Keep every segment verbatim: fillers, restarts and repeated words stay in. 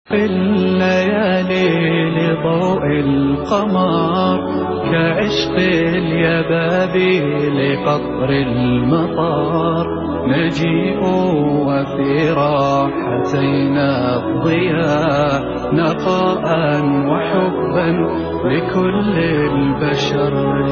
في الليالي لضوء القمر كعشق اليبابي لقطر المطار نجيء وفي راحتينا الضياء نقاء وحبا لكل البشر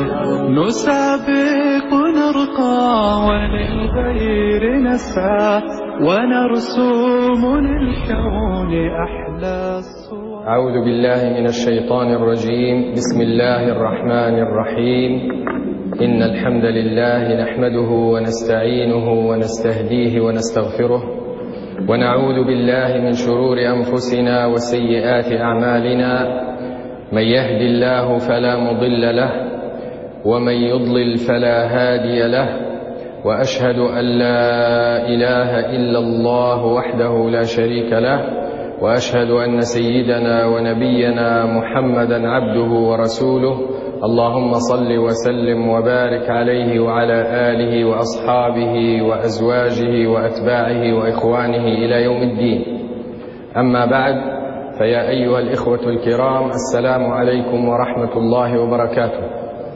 نسابق نرقى وللغير نسعى ونرسم للكون أحلى الصور. أعوذ بالله من الشيطان الرجيم. بسم الله الرحمن الرحيم. إن الحمد لله نحمده ونستعينه ونستهديه ونستغفره ونعوذ بالله من شرور أنفسنا وسيئات أعمالنا. من يهد الله فلا مضل له ومن يضلل فلا هادي له، وأشهد أن لا إله إلا الله وحده لا شريك له، وأشهد أن سيدنا ونبينا محمدا عبده ورسوله. اللهم صل وسلم وبارك عليه وعلى آله وأصحابه وأزواجه وأتباعه وإخوانه إلى يوم الدين. أما بعد، فيا أيها الإخوة الكرام، السلام عليكم ورحمة الله وبركاته.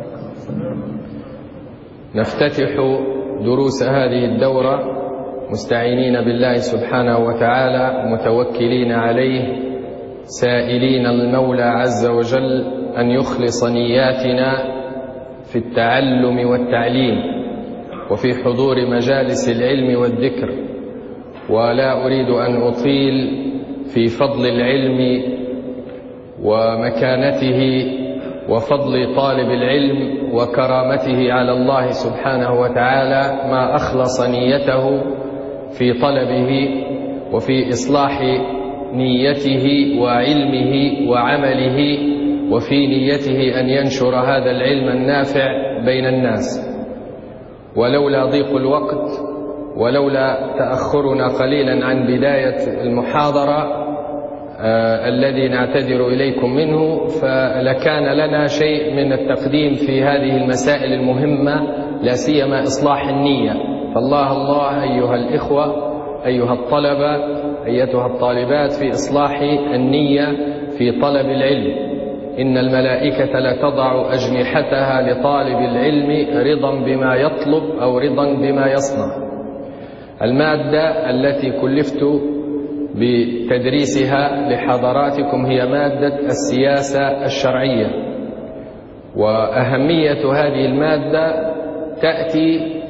نفتتح دروس هذه الدورة مستعينين بالله سبحانه وتعالى، متوكلين عليه، سائلين المولى عز وجل أن يخلص نياتنا في التعلم والتعليم وفي حضور مجالس العلم والذكر. ولا أريد أن أطيل في فضل العلم ومكانته وفضل طالب العلم وكرامته على الله سبحانه وتعالى ما أخلص نيته في طلبه وفي إصلاح نيته وعلمه وعمله، وفي نيته أن ينشر هذا العلم النافع بين الناس. ولولا ضيق الوقت ولولا تأخرنا قليلا عن بداية المحاضرة آه الذي نعتذر إليكم منه، فلكان لنا شيء من التقديم في هذه المسائل المهمة، لا سيما إصلاح النية. فالله الله أيها الإخوة، أيها الطلبة، أيتها الطالبات، في إصلاح النية في طلب العلم. إن الملائكة لتضع أجنحتها لطالب العلم رضا بما يطلب أو رضا بما يصنع. المادة التي كلفت بتدريسها لحضراتكم هي مادة السياسة الشرعية. وأهمية هذه المادة تأتي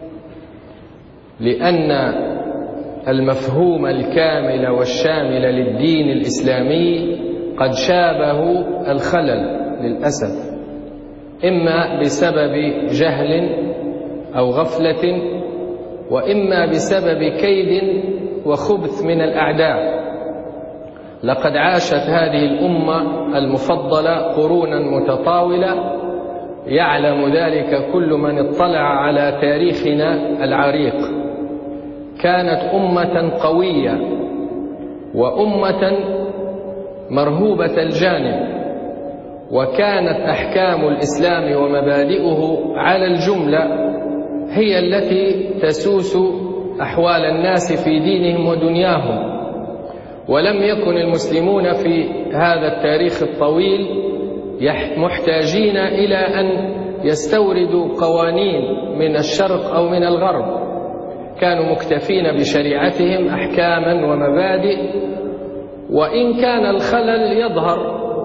لأن المفهوم الكامل والشامل للدين الإسلامي قد شابه الخلل للأسف، إما بسبب جهل أو غفلة، وإما بسبب كيد وخبث من الأعداء. لقد عاشت هذه الأمة المفضلة قرونا متطاولة، يعلم ذلك كل من اطلع على تاريخنا العريق. كانت أمة قوية وأمة مرهوبة الجانب، وكانت أحكام الإسلام ومبادئه على الجملة هي التي تسوس أحوال الناس في دينهم ودنياهم. ولم يكن المسلمون في هذا التاريخ الطويل محتاجين إلى أن يستوردوا قوانين من الشرق أو من الغرب، كانوا مكتفين بشريعتهم أحكاما ومبادئ. وإن كان الخلل يظهر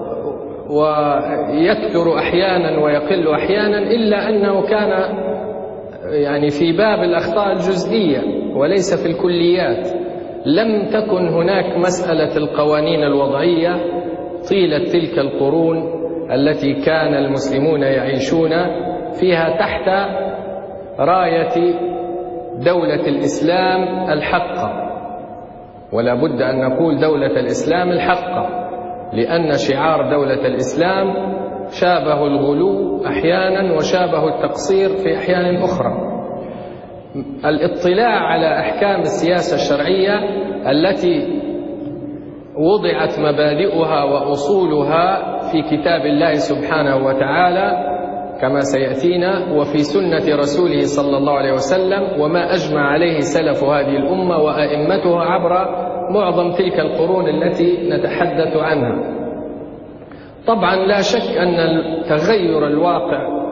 ويكثر أحيانا ويقل أحيانا، إلا أنه كان يعني في باب الأخطاء الجزئية وليس في الكليات. لم تكن هناك مسألة القوانين الوضعية طيلة تلك القرون التي كان المسلمون يعيشون فيها تحت راية دولة الإسلام الحقة. ولا بد أن نقول دولة الإسلام الحقة، لأن شعار دولة الإسلام شابه الغلو أحيانا وشابه التقصير في أحيان أخرى. الاطلاع على أحكام السياسة الشرعية التي وضعت مبادئها وأصولها في كتاب الله سبحانه وتعالى كما سيأتينا، وفي سنة رسوله صلى الله عليه وسلم، وما أجمع عليه سلف هذه الأمة وأئمتها عبر معظم تلك القرون التي نتحدث عنها. طبعا لا شك أن تغير الواقع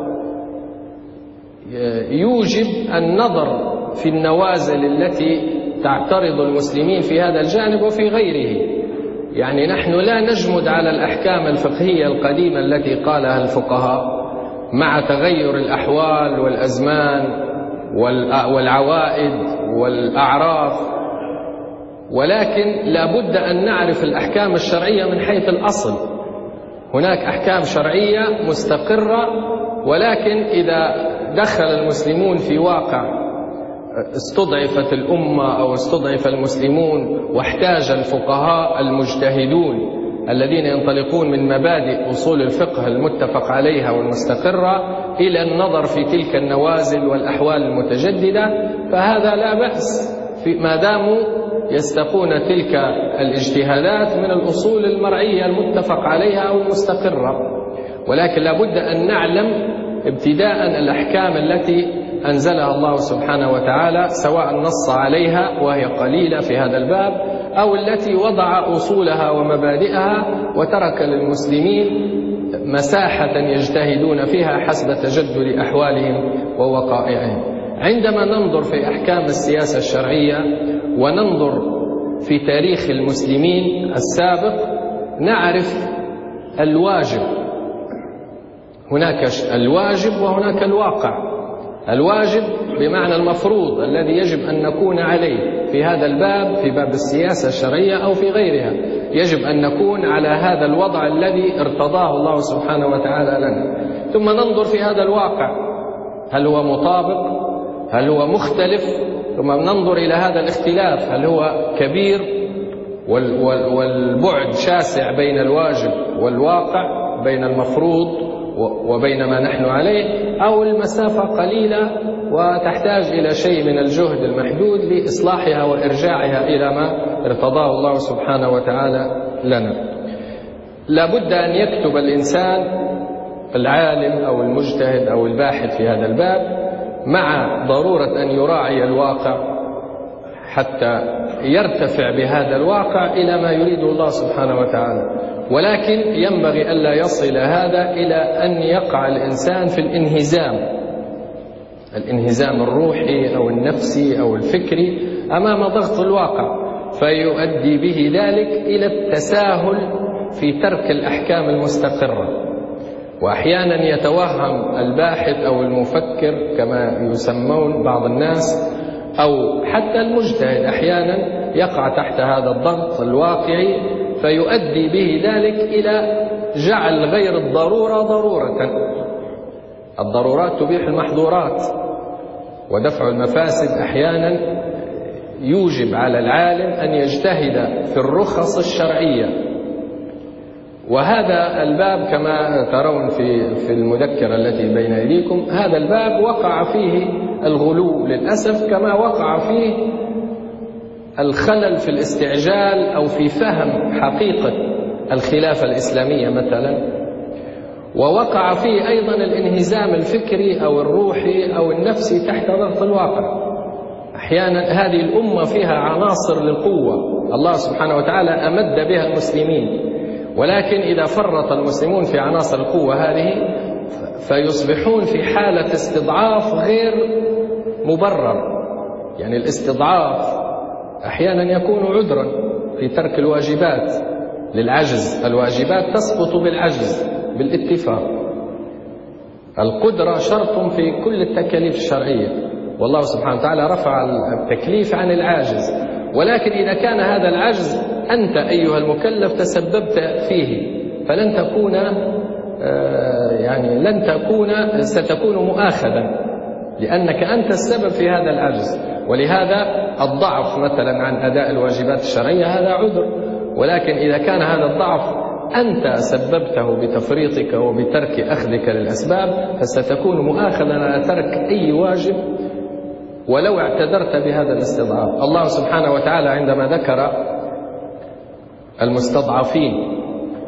يوجب النظر في النوازل التي تعترض المسلمين في هذا الجانب وفي غيره. يعني نحن لا نجمد على الأحكام الفقهية القديمة التي قالها الفقهاء مع تغير الأحوال والأزمان والعوائد والأعراف، ولكن لا بد أن نعرف الأحكام الشرعية من حيث الأصل. هناك أحكام شرعية مستقرة، ولكن إذا دخل المسلمون في واقع استضعفت الأمة أو استضعف المسلمون واحتاج الفقهاء المجتهدون الذين ينطلقون من مبادئ أصول الفقه المتفق عليها والمستقرة إلى النظر في تلك النوازل والأحوال المتجددة، فهذا لا بأس ما داموا يستقون تلك الاجتهادات من الأصول المرعية المتفق عليها أو المستقرة. ولكن لا بد أن نعلم ابتداء الأحكام التي أنزلها الله سبحانه وتعالى، سواء نص عليها وهي قليلة في هذا الباب أو التي وضع أصولها ومبادئها وترك للمسلمين مساحة يجتهدون فيها حسب تجدد أحوالهم ووقائعهم. عندما ننظر في أحكام السياسة الشرعية وننظر في تاريخ المسلمين السابق نعرف الواجب. هناك الواجب وهناك الواقع. الواجب بمعنى المفروض الذي يجب أن نكون عليه في هذا الباب، في باب السياسة الشرعية أو في غيرها، يجب أن نكون على هذا الوضع الذي ارتضاه الله سبحانه وتعالى لنا. ثم ننظر في هذا الواقع، هل هو مطابق؟ هل هو مختلف؟ ثم ننظر إلى هذا الاختلاف، هل هو كبير والبعد شاسع بين الواجب والواقع، بين المفروض وبين ما نحن عليه، أو المسافة قليلة وتحتاج إلى شيء من الجهد المحدود لإصلاحها وإرجاعها إلى ما ارتضاه الله سبحانه وتعالى لنا. لا بد أن يكتب الإنسان العالم أو المجتهد أو الباحث في هذا الباب مع ضرورة أن يراعي الواقع حتى يرتفع بهذا الواقع إلى ما يريده الله سبحانه وتعالى. ولكن ينبغي ألا يصل هذا إلى أن يقع الإنسان في الانهزام الانهزام الروحي أو النفسي أو الفكري أمام ضغط الواقع، فيؤدي به ذلك إلى التساهل في ترك الأحكام المستقرة. وأحيانا يتوهم الباحث أو المفكر كما يسمون بعض الناس أو حتى المجتهد أحيانا يقع تحت هذا الضغط الواقعي، فيؤدي به ذلك إلى جعل غير الضرورة ضرورة. الضرورات تبيح المحظورات، ودفع المفاسد أحيانا يوجب على العالم أن يجتهد في الرخص الشرعية. وهذا الباب كما ترون في في المذكرة التي بين أيديكم، هذا الباب وقع فيه الغلو للأسف، كما وقع فيه الخلل في الاستعجال أو في فهم حقيقة الخلافة الإسلامية مثلا، ووقع فيه أيضا الانهزام الفكري أو الروحي أو النفسي تحت ضغط الواقع. أحيانا هذه الأمة فيها عناصر للقوة الله سبحانه وتعالى أمد بها المسلمين، ولكن إذا فرط المسلمون في عناصر القوة هذه فيصبحون في حالة استضعاف غير مبرر. يعني الاستضعاف أحيانا يكون عذرا في ترك الواجبات للعجز. الواجبات تسقط بالعجز بالاتفاق. القدرة شرط في كل التكاليف الشرعية، والله سبحانه وتعالى رفع التكليف عن العاجز. ولكن إذا كان هذا العجز أنت أيها المكلف تسببت فيه، فلن تكون يعني لن تكون ستكون مؤاخذا، لأنك أنت السبب في هذا العجز. ولهذا الضعف مثلا عن أداء الواجبات الشرعية هذا عذر. ولكن إذا كان هذا الضعف أنت سببته بتفريطك وبترك أخذك للأسباب، فستكون مؤاخذا على ترك أي واجب ولو اعتذرت بهذا الاستضعاف. الله سبحانه وتعالى عندما ذكر المستضعفين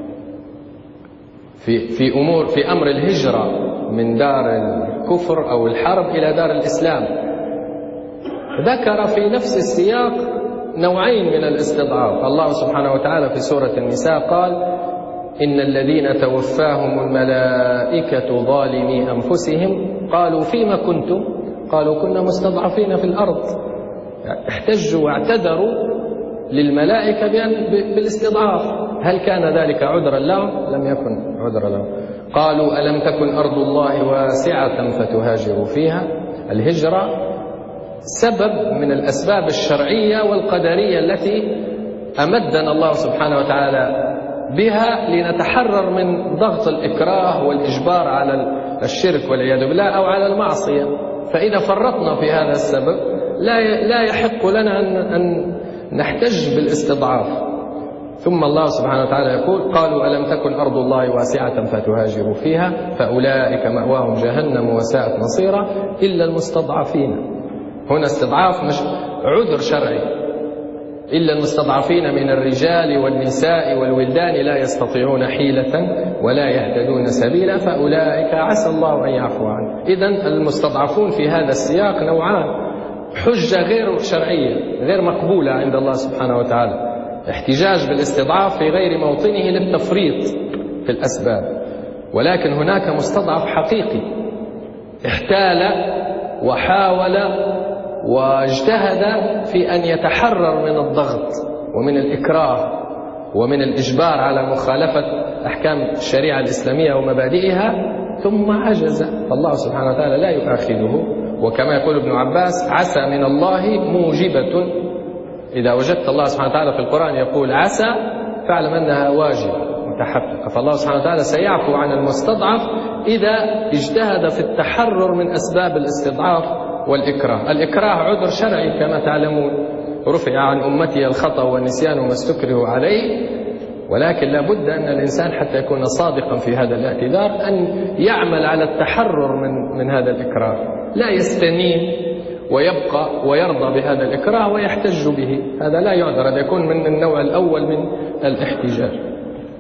في في أمور في أمر الهجرة من دار الكفر أو الحرب إلى دار الإسلام، ذكر في نفس السياق نوعين من الاستضعاف. الله سبحانه وتعالى في سورة النساء قال: إن الذين توفاهم الملائكة ظالمي أنفسهم قالوا فيما كنتم؟ قالوا كنا مستضعفين في الأرض. احتجوا واعتذروا للملائكة بالاستضعاف. هل كان ذلك عذرا لهم؟ لم يكن عذرا لهم. قالوا: ألم تكن أرض الله واسعة فتهاجروا فيها؟ الهجرة سبب من الأسباب الشرعية والقدرية التي أمدنا الله سبحانه وتعالى بها لنتحرر من ضغط الإكراه والإجبار على الشرك والعياذ بالله أو على المعصية. فإذا فرطنا في هذا السبب لا لا يحق لنا أن أن نحتج بالاستضعاف. ثم الله سبحانه وتعالى يقول: قالوا ألم تكن أرض الله واسعة فتهاجروا فيها فأولئك مأواهم جهنم وساءت مصيرا إلا المستضعفين. هنا استضعاف مش عذر شرعي. إلا المستضعفين من الرجال والنساء والولدان لا يستطيعون حيلة ولا يهتدون سبيلا فأولئك عسى الله أن يعفو عنه. إذن المستضعفون في هذا السياق نوعان: حجة غير شرعية غير مقبولة عند الله سبحانه وتعالى، احتجاج بالاستضعاف في غير موطنه للتفريط في الأسباب. ولكن هناك مستضعف حقيقي احتال وحاول واجتهد في أن يتحرر من الضغط ومن الإكراه ومن الإجبار على مخالفة أحكام الشريعة الإسلامية ومبادئها ثم عجز، فالله سبحانه وتعالى لا يؤاخذه. وكما يقول ابن عباس: عسى من الله موجبة. إذا وجدت الله سبحانه وتعالى في القرآن يقول عسى فاعلم أنها واجبة متحققة، فالله سبحانه وتعالى سيعفو عن المستضعف إذا اجتهد في التحرر من أسباب الاستضعاف والإكراه. الإكراه عذر شرعي كما تعلمون، رفع عن أمتي الخطأ والنسيان وما استكرهوا عليه، ولكن لا بد أن الإنسان حتى يكون صادقا في هذا الاعتذار أن يعمل على التحرر من, من هذا الإكراه، لا يستنين ويبقى ويرضى بهذا الإكراه ويحتج به، هذا لا يعذر، هذا يكون من النوع الأول من الاحتجاج.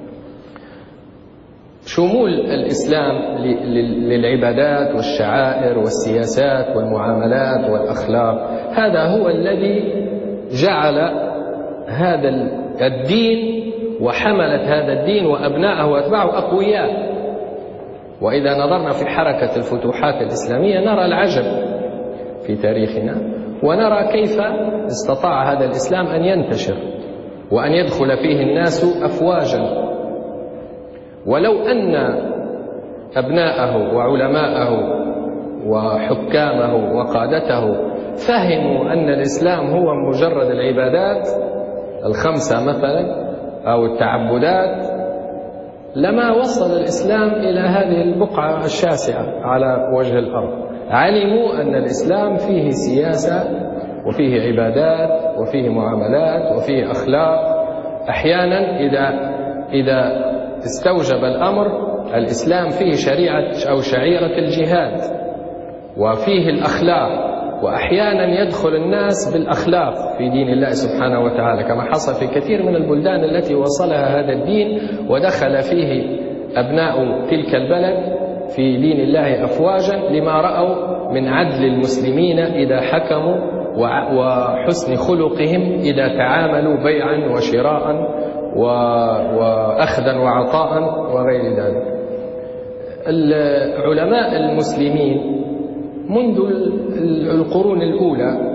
شمول الإسلام للعبادات والشعائر والسياسات والمعاملات والأخلاق، هذا هو الذي جعل هذا الدين وحملة هذا الدين وأبناءه وأتباعه أقوياء. وإذا نظرنا في حركة الفتوحات الإسلامية نرى العجب في تاريخنا، ونرى كيف استطاع هذا الإسلام أن ينتشر وأن يدخل فيه الناس أفواجا. ولو أن أبناءه وعلماءه وحكامه وقادته فهموا أن الإسلام هو مجرد العبادات الخمسة مثلا أو التعبدات لما وصل الإسلام إلى هذه البقعة الشاسعة على وجه الأرض. علموا أن الإسلام فيه سياسة وفيه عبادات وفيه معاملات وفيه أخلاق. أحيانا إذا إذا استوجب الأمر الإسلام فيه شريعة أو شعيرة الجهاد وفيه الأخلاق، وأحيانا يدخل الناس بالأخلاق في دين الله سبحانه وتعالى كما حصل في كثير من البلدان التي وصلها هذا الدين ودخل فيه أبناء تلك البلد في دين الله أفواجا لما رأوا من عدل المسلمين إذا حكموا وحسن خلقهم إذا تعاملوا بيعا وشراء وأخذا وعطاء وغير ذلك. العلماء المسلمين منذ القرون الأولى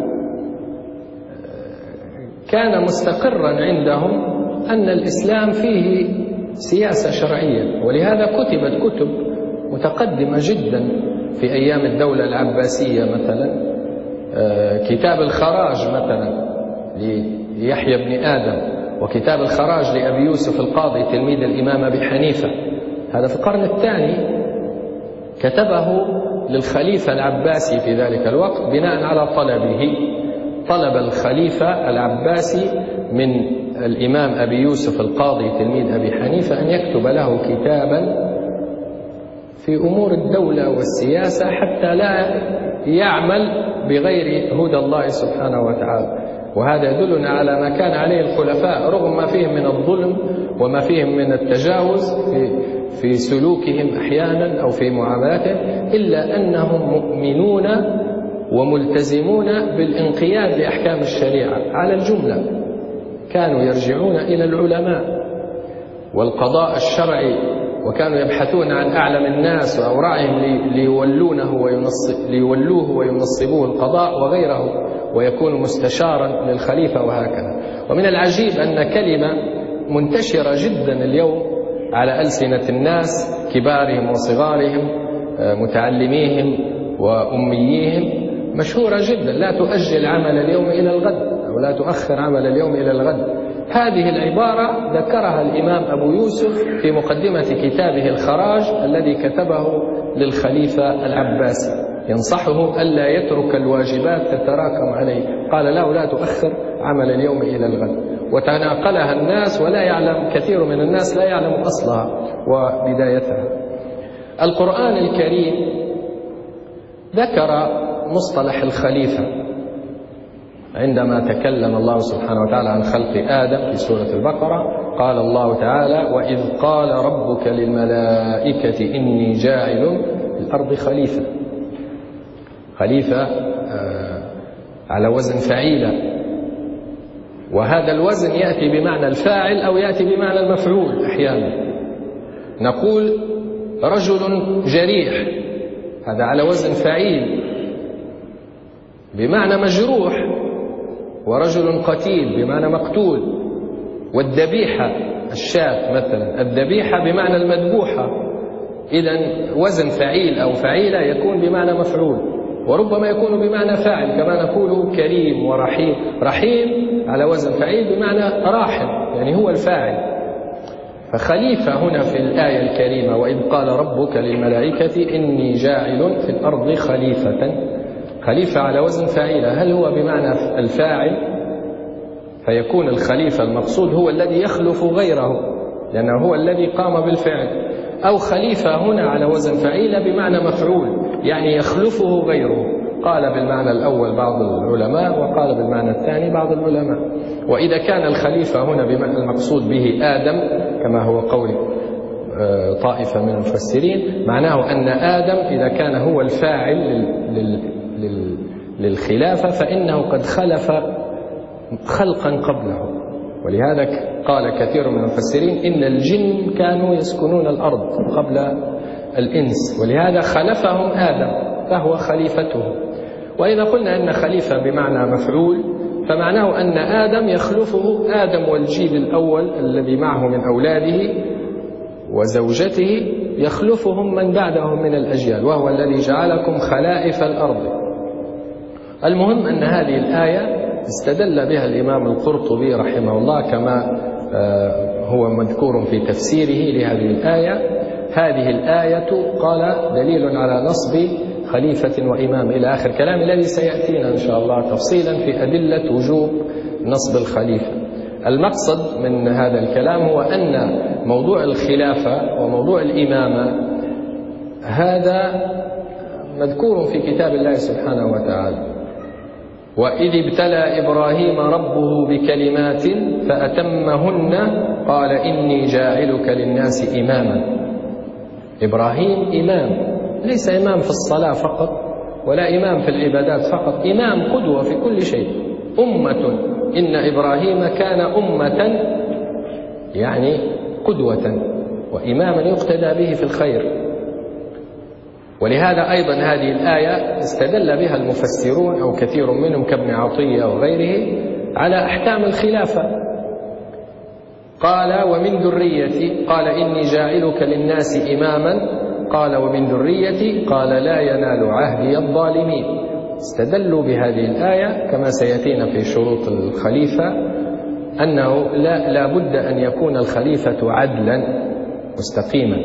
كان مستقرا عندهم أن الإسلام فيه سياسة شرعية، ولهذا كتبت كتب متقدمة جدا في أيام الدولة العباسية، مثلا كتاب الخراج مثلا ليحيى بن آدم، وكتاب الخراج لأبي يوسف القاضي تلميذ الإمام أبي حنيفة، هذا في القرن الثاني، كتبه للخليفة العباسي في ذلك الوقت بناء على طلبه. طلب الخليفة العباسي من الإمام أبي يوسف القاضي تلميذ أبي حنيفة أن يكتب له كتابا في أمور الدولة والسياسة حتى لا يعمل بغير هدى الله سبحانه وتعالى. وهذا يدلنا على ما كان عليه الخلفاء رغم ما فيهم من الظلم وما فيهم من التجاوز في, في سلوكهم أحيانا أو في معاملاتهم، إلا أنهم مؤمنون وملتزمون بالانقياد لأحكام الشريعة على الجملة. كانوا يرجعون إلى العلماء والقضاء الشرعي، وكانوا يبحثون عن أعلم الناس وأورعهم ليولونه وينصب ليولوه وينصبوه القضاء وغيره، ويكون مستشارا للخليفة وهكذا. ومن العجيب أن كلمة منتشرة جدا اليوم على ألسنة الناس، كبارهم وصغارهم، متعلميهم وأمييهم، مشهورة جدا: لا تؤجل عمل اليوم إلى الغد، أو لا تؤخر عمل اليوم إلى الغد. هذه العبارة ذكرها الإمام أبو يوسف في مقدمة كتابه الخراج الذي كتبه للخليفة العباسي، ينصحه ألا يترك الواجبات تتراكم عليه. قال له: لا تؤخر عمل اليوم إلى الغد. وتناقلها الناس، ولا يعلم كثير من الناس لا يعلم أصلها وبدايتها. القرآن الكريم ذكر مصطلح الخليفة عندما تكلم الله سبحانه وتعالى عن خلق آدم في سورة البقرة. قال الله تعالى: وإذ قال ربك للملائكة إني جاعل في الأرض خليفة. خليفة آه على وزن فعيلة، وهذا الوزن يأتي بمعنى الفاعل أو يأتي بمعنى المفعول. أحيانا نقول رجل جريح، هذا على وزن فعيل بمعنى مجروح، ورجل قتيل بمعنى مقتول. والذبيحة الشاة مثلا، الذبيحة بمعنى المذبوحة. إذن وزن فعيل أو فعيلة يكون بمعنى مفعول، وربما يكون بمعنى فاعل، كما نقول كريم ورحيم. رحيم على وزن فعيل بمعنى راحم، يعني هو الفاعل. فخليفة هنا في الآية الكريمة: وإذ قال ربك للملائكة إني جاعل في الأرض خليفة. خليفة على وزن فاعلة، هل هو بمعنى الفاعل فيكون الخليفة المقصود هو الذي يخلف غيره لأنه هو الذي قام بالفعل، أو خليفة هنا على وزن فعيلة بمعنى مفعول يعني يخلفه غيره؟ قال بالمعنى الأول بعض العلماء، وقال بالمعنى الثاني بعض العلماء. وإذا كان الخليفة هنا بمعنى المقصود به آدم كما هو قول طائفة من المفسرين، معناه أن آدم إذا كان هو الفاعل للخلافة فإنه قد خلف خلقا قبله. ولهذا قال كثير من المفسرين إن الجن كانوا يسكنون الأرض قبل الإنس، ولهذا خلفهم آدم فهو خليفته. وإذا قلنا أن خليفة بمعنى مفعول فمعناه أن آدم يخلفه آدم والجيل الأول الذي معه من أولاده وزوجته، يخلفهم من بعدهم من الأجيال، وهو الذي جعلكم خلائف الأرض. المهم أن هذه الآية استدل بها الإمام القرطبي رحمه الله كما هو مذكور في تفسيره لهذه الآية. هذه الآية قال دليل على نصب خليفة وإمام إلى آخر كلام الذي سيأتينا إن شاء الله تفصيلا في أدلة وجوب نصب الخليفة. المقصد من هذا الكلام هو أن موضوع الخلافة وموضوع الإمامة هذا مذكور في كتاب الله سبحانه وتعالى. وإذ ابتلى إبراهيم ربه بكلمات فأتمهن قال إني جاعلك للناس إماما. إبراهيم إمام، ليس إمام في الصلاة فقط ولا إمام في العبادات فقط، إمام قدوة في كل شيء. أمة، إن إبراهيم كان أمة يعني قدوة وإماما يقتدى به في الخير. ولهذا أيضا هذه الآية استدل بها المفسرون أو كثير منهم كابن عطية وغيره على أحكام الخلافة. قال ومن ذريتي، قال إني جاعلك للناس إماما، قال ومن ذريتي، قال لا ينال عهدي الظالمين. استدلوا بهذه الآية كما سيأتينا في شروط الخليفة أنه لا, لا بد أن يكون الخليفة عدلا مستقيما.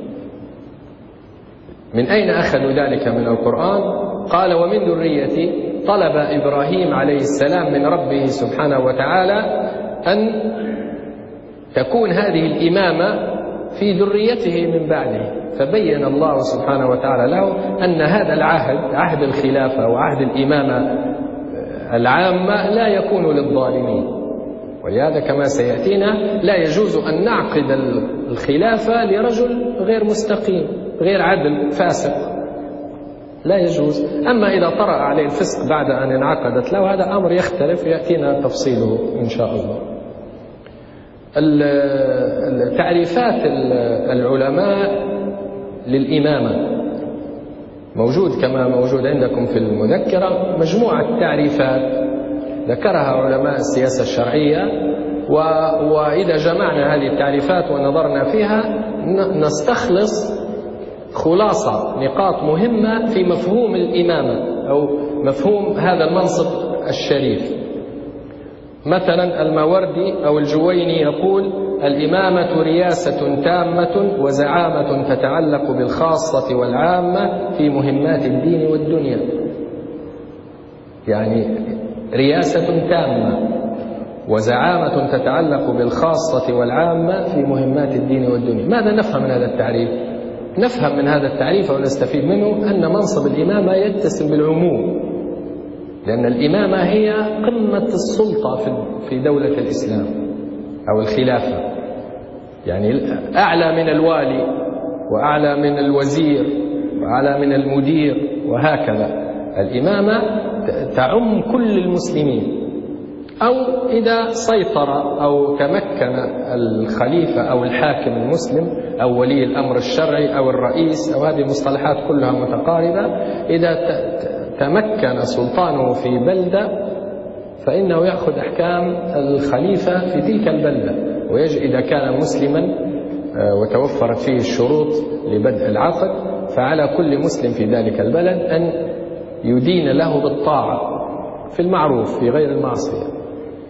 من أين أخذوا ذلك؟ من القرآن. قال ومن ذريتي، طلب إبراهيم عليه السلام من ربه سبحانه وتعالى أن تكون هذه الإمامة في ذريته من بعده، فبين الله سبحانه وتعالى له أن هذا العهد، عهد الخلافة وعهد الإمامة العامة، لا يكون للظالمين. ولهذا كما سيأتينا لا يجوز أن نعقد الخلافة لرجل غير مستقيم غير عدل فاسق. لا يجوز. أما إذا طرأ عليه الفسق بعد أن انعقدت له هذا أمر يختلف يأتينا تفصيله إن شاء الله. تعريفات العلماء للإمامة موجود كما موجود عندكم في المذكرة مجموعة تعريفات ذكرها علماء السياسة الشرعية، وإذا جمعنا هذه التعريفات ونظرنا فيها نستخلص خلاصة نقاط مهمة في مفهوم الإمامة أو مفهوم هذا المنصب الشريف. مثلا الماوردي أو الجويني يقول: الإمامة رياسة تامة وزعامة تتعلق بالخاصة والعامة في مهمات الدين والدنيا. يعني رياسة تامة وزعامة تتعلق بالخاصة والعامة في مهمات الدين والدنيا. ماذا نفهم من هذا التعريف؟ نفهم من هذا التعريف ونستفيد منه أن منصب الإمامة يتسم بالعموم، لأن الإمامة هي قمة السلطة في دولة الإسلام أو الخلافة، يعني أعلى من الوالي وأعلى من الوزير وأعلى من المدير وهكذا. الإمامة تعم كل المسلمين، أو إذا سيطر أو تمكن الخليفة أو الحاكم المسلم أو ولي الأمر الشرعي أو الرئيس، أو هذه المصطلحات كلها متقاربة، إذا تمكن سلطانه في بلدة فإنه يأخذ أحكام الخليفة في تلك البلدة، ويجب إذا كان مسلما وتوفرت فيه الشروط لبدء العقد فعلى كل مسلم في ذلك البلد أن يدين له بالطاعة في المعروف في غير المعصية.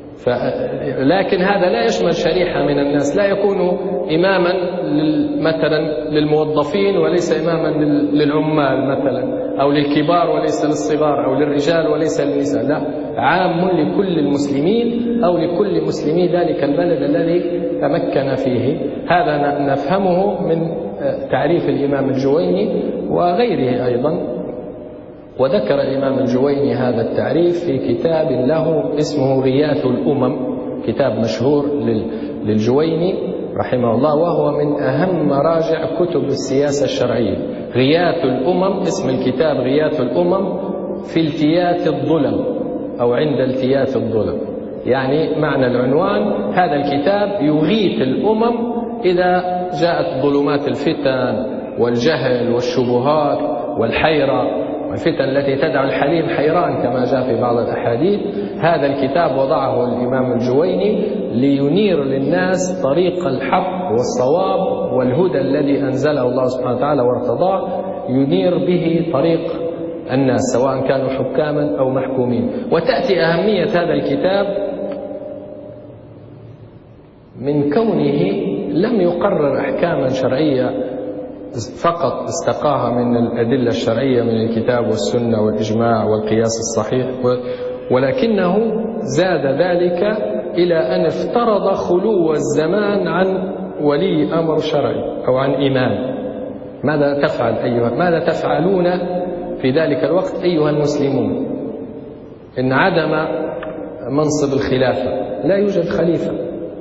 لكن هذا لا يشمل شريحة من الناس، لا يكون إماما مثلا للموظفين وليس إماما للعمال مثلا، أو للكبار وليس للصغار، أو للرجال وليس للنساء، لا، عام لكل المسلمين أو لكل مسلمي ذلك البلد الذي تمكن فيه. هذا نفهمه من تعريف الإمام الجويني وغيره أيضا. وذكر الإمام الجويني هذا التعريف في كتاب له اسمه غياث الأمم، كتاب مشهور للجويني رحمه الله، وهو من أهم مراجع كتب السياسة الشرعية. غياث الأمم، اسم الكتاب غياث الأمم في التياث الظلم أو عند التياث الظلم، يعني معنى العنوان هذا الكتاب يغيث الأمم إذا جاءت ظلمات الفتن والجهل والشبهات والحيرة والفتن التي تدع الحليم حيران كما جاء في بعض الأحاديث. هذا الكتاب وضعه الإمام الجويني لينير للناس طريق الحق والصواب والهدى الذي أنزله الله سبحانه وتعالى وارتضاه، ينير به طريق الناس سواء كانوا حكاما أو محكومين. وتأتي أهمية هذا الكتاب من كونه لم يقرر أحكاما شرعية فقط استقاها من الأدلة الشرعية من الكتاب والسنة والإجماع والقياس الصحيح، ولكنه زاد ذلك إلى أن افترض خلو الزمان عن ولي أمر شرعي أو عن إمام. ماذا تفعل أيها ماذا تفعلون في ذلك الوقت أيها المسلمون إن عدم منصب الخلافة؟ لا يوجد خليفة.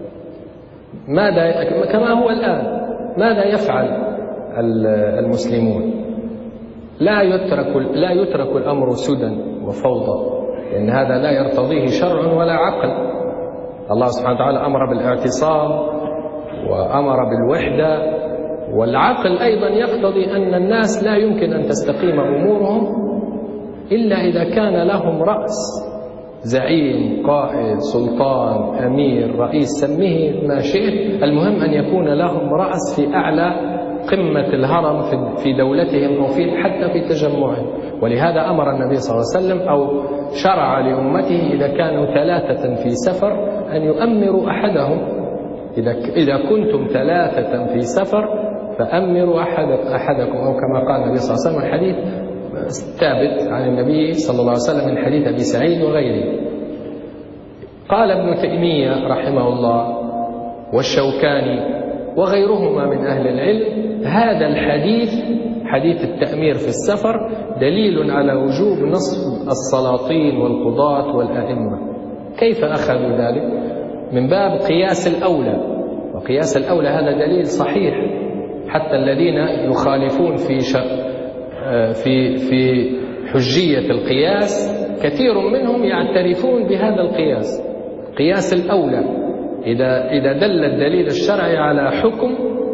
ماذا كما هو الآن ماذا يفعل المسلمون؟ لا يترك لا يترك الأمر سدى وفوضى، لأن هذا لا يرتضيه شرع ولا عقل. الله سبحانه وتعالى أمر بالاعتصام وأمر بالوحدة، والعقل أيضا يقتضي أن الناس لا يمكن أن تستقيم أمورهم إلا إذا كان لهم رأس، زعيم، قائد، سلطان، أمير، رئيس، سميه ما شئت، المهم أن يكون لهم رأس في أعلى قمة الهرم في دولتهم أو في حتى في تجمعهم. ولهذا أمر النبي صلى الله عليه وسلم أو شرع لأمته إذا كانوا ثلاثة في سفر أن يؤمروا أحدهم. إذا إذا كنتم ثلاثة في سفر فأمروا أحد أحدكم، أو كما قال النبي صلى الله عليه وسلم. الحديث ثابت عن النبي صلى الله عليه وسلم من حديث أبي سعيد وغيره. قال ابن تيمية رحمه الله والشوكاني وغيرهما من أهل العلم: هذا الحديث حديث التأمير في السفر دليل على وجوب نصب السلاطين والقضاة والأئمة. كيف أخذوا ذلك؟ من باب قياس الأولى، وقياس الأولى هذا دليل صحيح. حتى الذين يخالفون في في في حجية القياس كثير منهم يعترفون بهذا القياس، قياس الأولى. إذا إذا دل الدليل الشرعي على حكم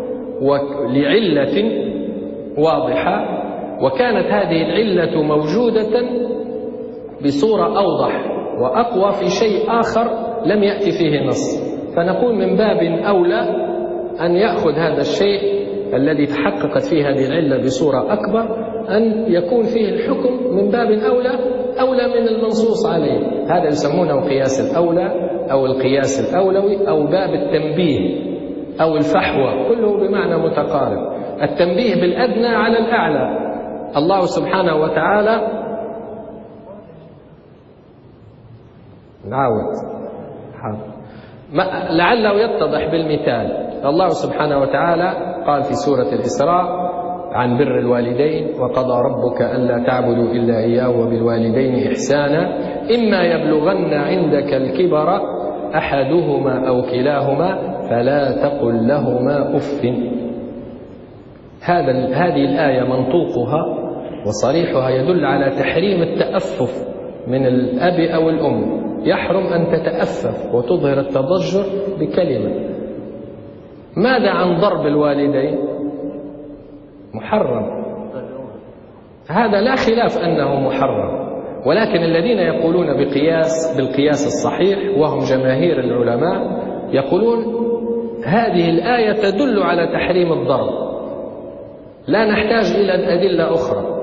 لعلة واضحة وكانت هذه العلة موجودة بصورة أوضح وأقوى في شيء آخر لم يأتي فيه نص، فنقول من باب أولى أن يأخذ هذا الشيء الذي تحققت فيه هذه العلة بصورة أكبر، أن يكون فيه الحكم من باب أولى أولى من المنصوص عليه. هذا يسمونه قياس الأولى أو القياس الأولوي أو باب التنبيه أو الفحوى، كله بمعنى متقارب. التنبيه بالأدنى على الأعلى. الله سبحانه وتعالى نعود لعله يتضح بالمثال. الله سبحانه وتعالى قال في سورة الإسراء عن بر الوالدين: وقضى ربك ألا تعبدوا إلا إياه وبالوالدين إحسانا إما يبلغن عندك الكبر أحدهما أو كلاهما فلا تقل لهما أف. هذا هذه الآية منطوقها وصريحها يدل على تحريم التأفف من الأب أو الأم. يحرم أن تتأفف وتظهر التضجر بكلمة. ماذا عن ضرب الوالدين؟ محرم، هذا لا خلاف أنه محرم، ولكن الذين يقولون بقياس بالقياس الصحيح وهم جماهير العلماء يقولون هذه الآية تدل على تحريم الضرب، لا نحتاج إلى أدلة أخرى.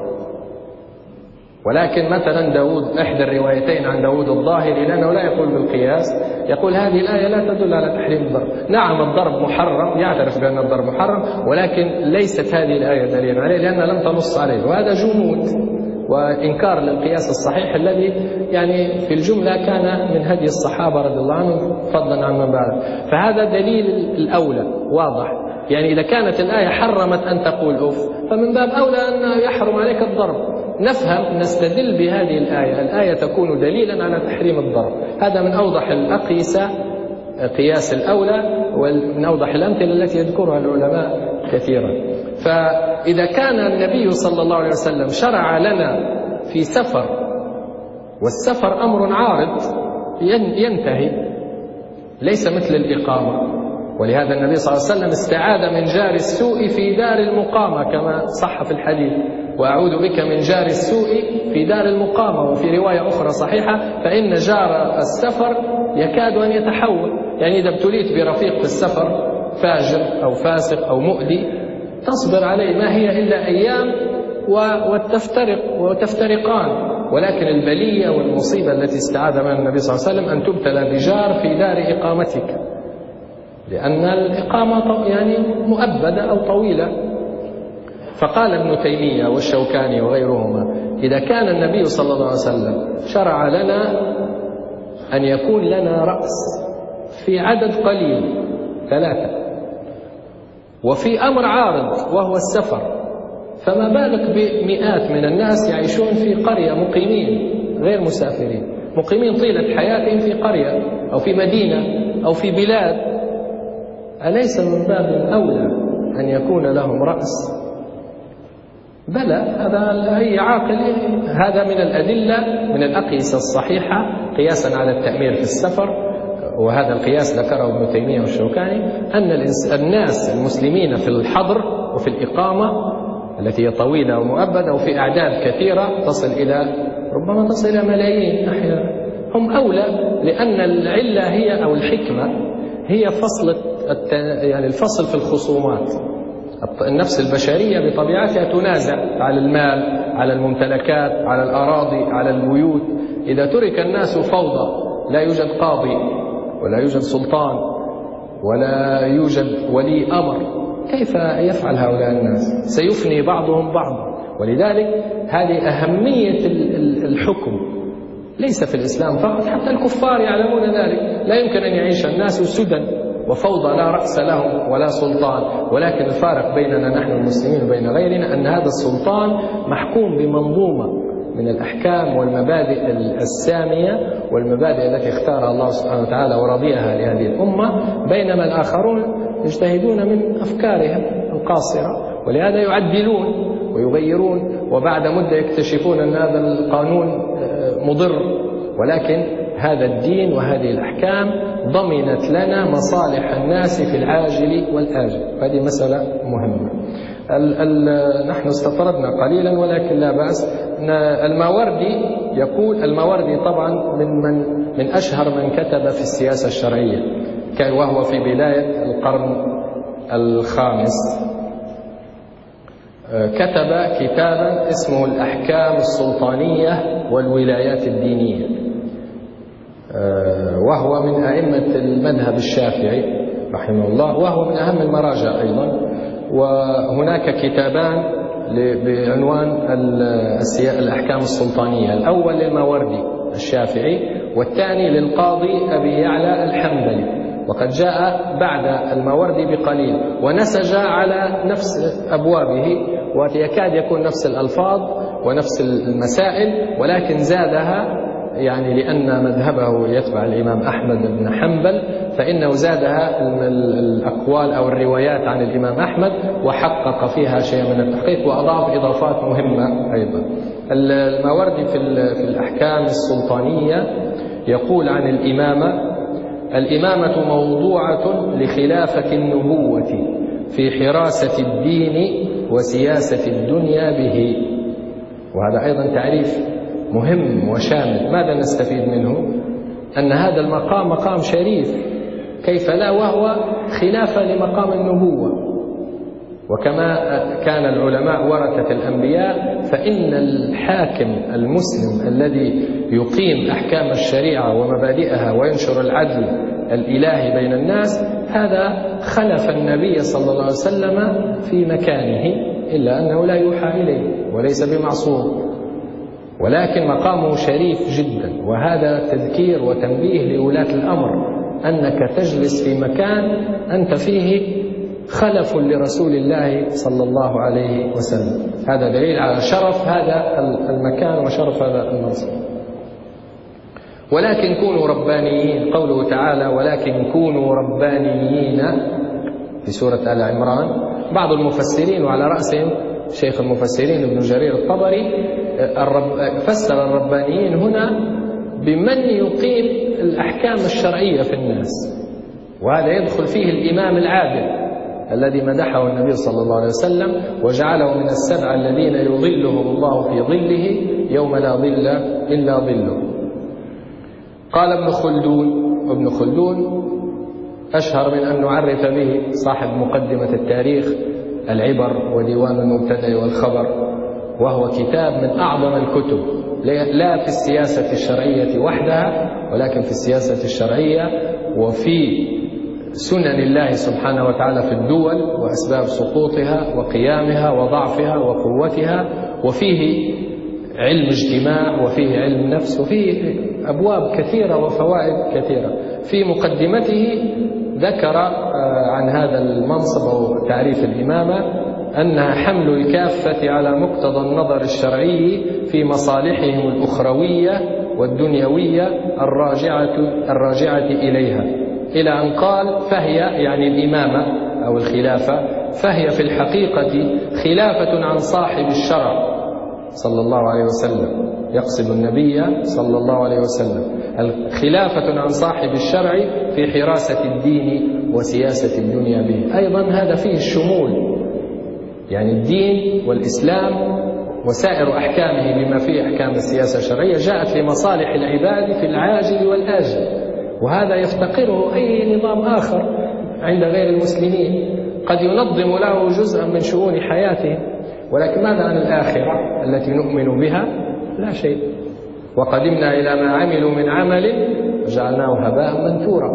ولكن مثلا داود، إحدى الروايتين عن داود الظاهري لأنه لا يقول بالقياس، يقول هذه الآية لا تدل على تحريم الضرب. نعم الضرب محرم، يعترف بأن الضرب محرم، ولكن ليست هذه الآية دليلا عليه لأنها لم تنص عليه، وهذا جمود وإنكار للقياس الصحيح الذي يعني في الجملة كان من هدي الصحابة رضي الله عنهم فضلا عن من بعد. فهذا دليل الأولى واضح. يعني إذا كانت الآية حرمت أن تقول أف فمن باب أولى أن يحرم عليك الضرب. نفهم نستدل بهذه الآية، الآية تكون دليلا على تحريم الضرب. هذا من أوضح الأقيسة قياس الأولى ومن أوضح الأمثلة التي يذكرها العلماء كثيرا. فإذا كان النبي صلى الله عليه وسلم شرع لنا في سفر، والسفر أمر عارض ينتهي ليس مثل الإقامة، ولهذا النبي صلى الله عليه وسلم استعاذ من جار السوء في دار المقامة كما صح في الحديث: وأعوذ بك من جار السوء في دار المقامة. وفي رواية أخرى صحيحة: فإن جار السفر يكاد أن يتحول. يعني إذا ابتليت برفيق في السفر فاجر أو فاسق أو مؤذي تصبر عليه، ما هي إلا أيام وتفترق وتفترقان. ولكن البلية والمصيبة التي استعاذ منها النبي صلى الله عليه وسلم أن تبتلى بجار في دار إقامتك، لأن الإقامة يعني مؤبدة أو طويلة. فقال ابن تيمية والشوكاني وغيرهما: إذا كان النبي صلى الله عليه وسلم شرع لنا أن يكون لنا رأس في عدد قليل ثلاثة، وفي أمر عارض وهو السفر، فما بالك بمئات من الناس يعيشون في قرية مقيمين غير مسافرين، مقيمين طيلة حياتهم في قرية أو في مدينة أو في بلاد. أليس من باب الأولى أن يكون لهم رأس؟ بلى، هذا أي عاقل. هذا من الأدلة من الأقيسة الصحيحة قياسا على التأمير في السفر، وهذا القياس ذكره ابن تيمية والشوكاني، أن الناس المسلمين في الحضر وفي الإقامة التي هي طويلة ومؤبدة وفي أعداد كثيرة تصل إلى ربما تصل إلى ملايين أحيانا، هم أولى، لأن العلة هي أو الحكمة هي فصل يعني الفصل في الخصومات. النفس البشرية بطبيعتها تنازع على المال، على الممتلكات، على الأراضي، على البيوت. إذا ترك الناس فوضى لا يوجد قاضي ولا يوجد سلطان ولا يوجد ولي أمر، كيف يفعل هؤلاء الناس؟ سيفني بعضهم بعضا. ولذلك هذه أهمية الحكم ليس في الإسلام فقط، حتى الكفار يعلمون ذلك. لا يمكن أن يعيش الناس سدى وفوضى لا رأس لهم ولا سلطان، ولكن الفارق بيننا نحن المسلمين وبين غيرنا أن هذا السلطان محكوم بمنظومة من الأحكام والمبادئ السامية والمبادئ التي اختارها الله سبحانه وتعالى ورضيها لهذه الأمة، بينما الآخرون يجتهدون من أفكارهم القاصرة، ولهذا يعدلون ويغيرون، وبعد مدة يكتشفون أن هذا القانون مضر. ولكن هذا الدين وهذه الأحكام ضمنت لنا مصالح الناس في العاجل والآجل. هذه مسألة مهمة. ال ال نحن استطردنا قليلا ولكن لا بأس. الماوردي يقول، الماوردي طبعا من, من, من أشهر من كتب في السياسة الشرعية، وهو في بداية القرن الخامس، كتب كتابا اسمه الأحكام السلطانية والولايات الدينية، وهو من أئمة المذهب الشافعي رحمه الله، وهو من أهم المراجع أيضا. وهناك كتابان بعنوان الأحكام السلطانية، الأول للماوردي الشافعي والثاني للقاضي أبي يعلى الحنبلي، وقد جاء بعد الماوردي بقليل ونسج على نفس أبوابه، ويكاد يكون نفس الألفاظ ونفس المسائل، ولكن زادها يعني لأن مذهبه يتبع الإمام أحمد بن حنبل، فإنه زادها الأقوال أو الروايات عن الإمام أحمد وحقق فيها شيء من التحقيق وأضاف إضافات مهمة أيضا. الماوردي في الأحكام السلطانية يقول عن الإمامة: الإمامة موضوعة لخلافة النبوة في حراسة الدين وسياسة الدنيا به. وهذا أيضا تعريف مهم وشامل. ماذا نستفيد منه؟ أن هذا المقام مقام شريف، كيف لا، وهو خلافة لمقام النبوة. وكما كان العلماء ورثة الأنبياء، فإن الحاكم المسلم الذي يقيم أحكام الشريعة ومبادئها وينشر العدل الإلهي بين الناس، هذا خلف النبي صلى الله عليه وسلم في مكانه، إلا أنه لا يوحى إليه وليس بمعصوم، ولكن مقامه شريف جدا. وهذا تذكير وتنبيه لولاة الأمر أنك تجلس في مكان أنت فيه خلف لرسول الله صلى الله عليه وسلم. هذا دليل على شرف هذا المكان وشرف هذا المنصب. ولكن كونوا ربانيين، قوله تعالى: ولكن كونوا ربانيين في سورة آل عمران. بعض المفسرين وعلى رأسهم شيخ المفسرين ابن جرير الطبري فسر الربانيين هنا بمن يقيم الأحكام الشرعية في الناس، وهذا يدخل فيه الإمام العادل الذي مدحه النبي صلى الله عليه وسلم وجعله من السبع الذين يظلهم الله في ظله يوم لا ظل إلا ظله. قال ابن خلدون، ابن خلدون أشهر من أن نعرف به صاحب مقدمة التاريخ العبر وديوان المبتدأ والخبر، وهو كتاب من أعظم الكتب، لا في السياسة الشرعية وحدها ولكن في السياسة الشرعية وفي سنن الله سبحانه وتعالى في الدول وأسباب سقوطها وقيامها وضعفها وقوتها، وفيه علم اجتماع وفيه علم نفس وفيه أبواب كثيرة وفوائد كثيرة. في مقدمته ذكر عن هذا المنصب أو تعريف الإمامة أنها حمل الكافة على مقتضى النظر الشرعي في مصالحهم الأخروية والدنيوية الراجعة, الراجعة إليها، إلى أن قال: فهي يعني الإمامة أو الخلافة فهي في الحقيقة خلافة عن صاحب الشرع صلى الله عليه وسلم، يقصد النبي صلى الله عليه وسلم، الخلافة عن صاحب الشرع في حراسة الدين وسياسة الدنيا به. أيضا هذا فيه الشمول، يعني الدين والإسلام وسائر أحكامه بما فيه أحكام السياسة الشرعية جاءت لمصالح العباد في العاجل والآجل، وهذا يفتقره أي نظام آخر عند غير المسلمين، قد ينظم له جزءا من شؤون حياته، ولكن ماذا عن الآخرة التي نؤمن بها؟ لا شيء. وقدمنا إلى ما عملوا من عمل وجعلناه هباء منثورا.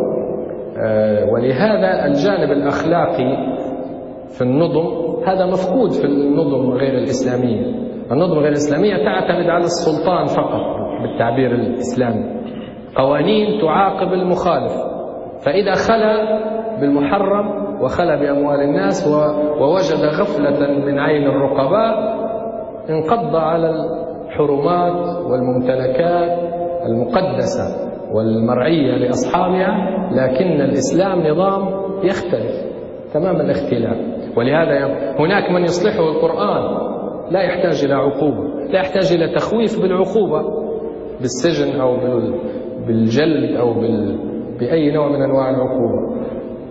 آه ولهذا الجانب الأخلاقي في النظم هذا مفقود في النظم غير الإسلامية. النظم غير الإسلامية تعتمد على السلطان فقط بالتعبير الإسلامي، قوانين تعاقب المخالف، فإذا خلى بالمحرم وخلى بأموال الناس ووجد غفلة من عين الرقباء انقض على الحرمات والممتلكات المقدسة والمرعية لأصحابها. لكن الإسلام نظام يختلف تمام الاختلاف، ولهذا هناك من يصلحه القرآن لا يحتاج إلى عقوبة، لا يحتاج إلى تخويف بالعقوبة بالسجن أو بالجلد أو بأي نوع من أنواع العقوبة.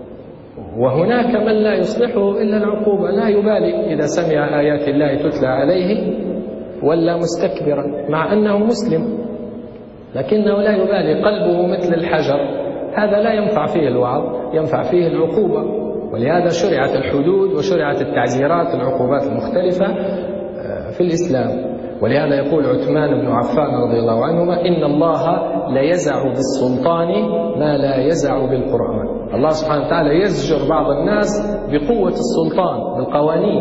وهناك من لا يصلحه إلا العقوبة، لا يبالي إذا سمع آيات الله تتلى عليه ولا مستكبرا مع أنه مسلم، لكنه لا يبالي، قلبه مثل الحجر، هذا لا ينفع فيه الوعظ، ينفع فيه العقوبة. ولهذا شرعت الحدود وشرعت التعزيرات، العقوبات المختلفة في الإسلام. ولهذا يقول عثمان بن عفان رضي الله عنهما: إن الله لا يزع بالسلطان ما لا يزع بالقرآن. الله سبحانه وتعالى يزجر بعض الناس بقوة السلطان بالقوانين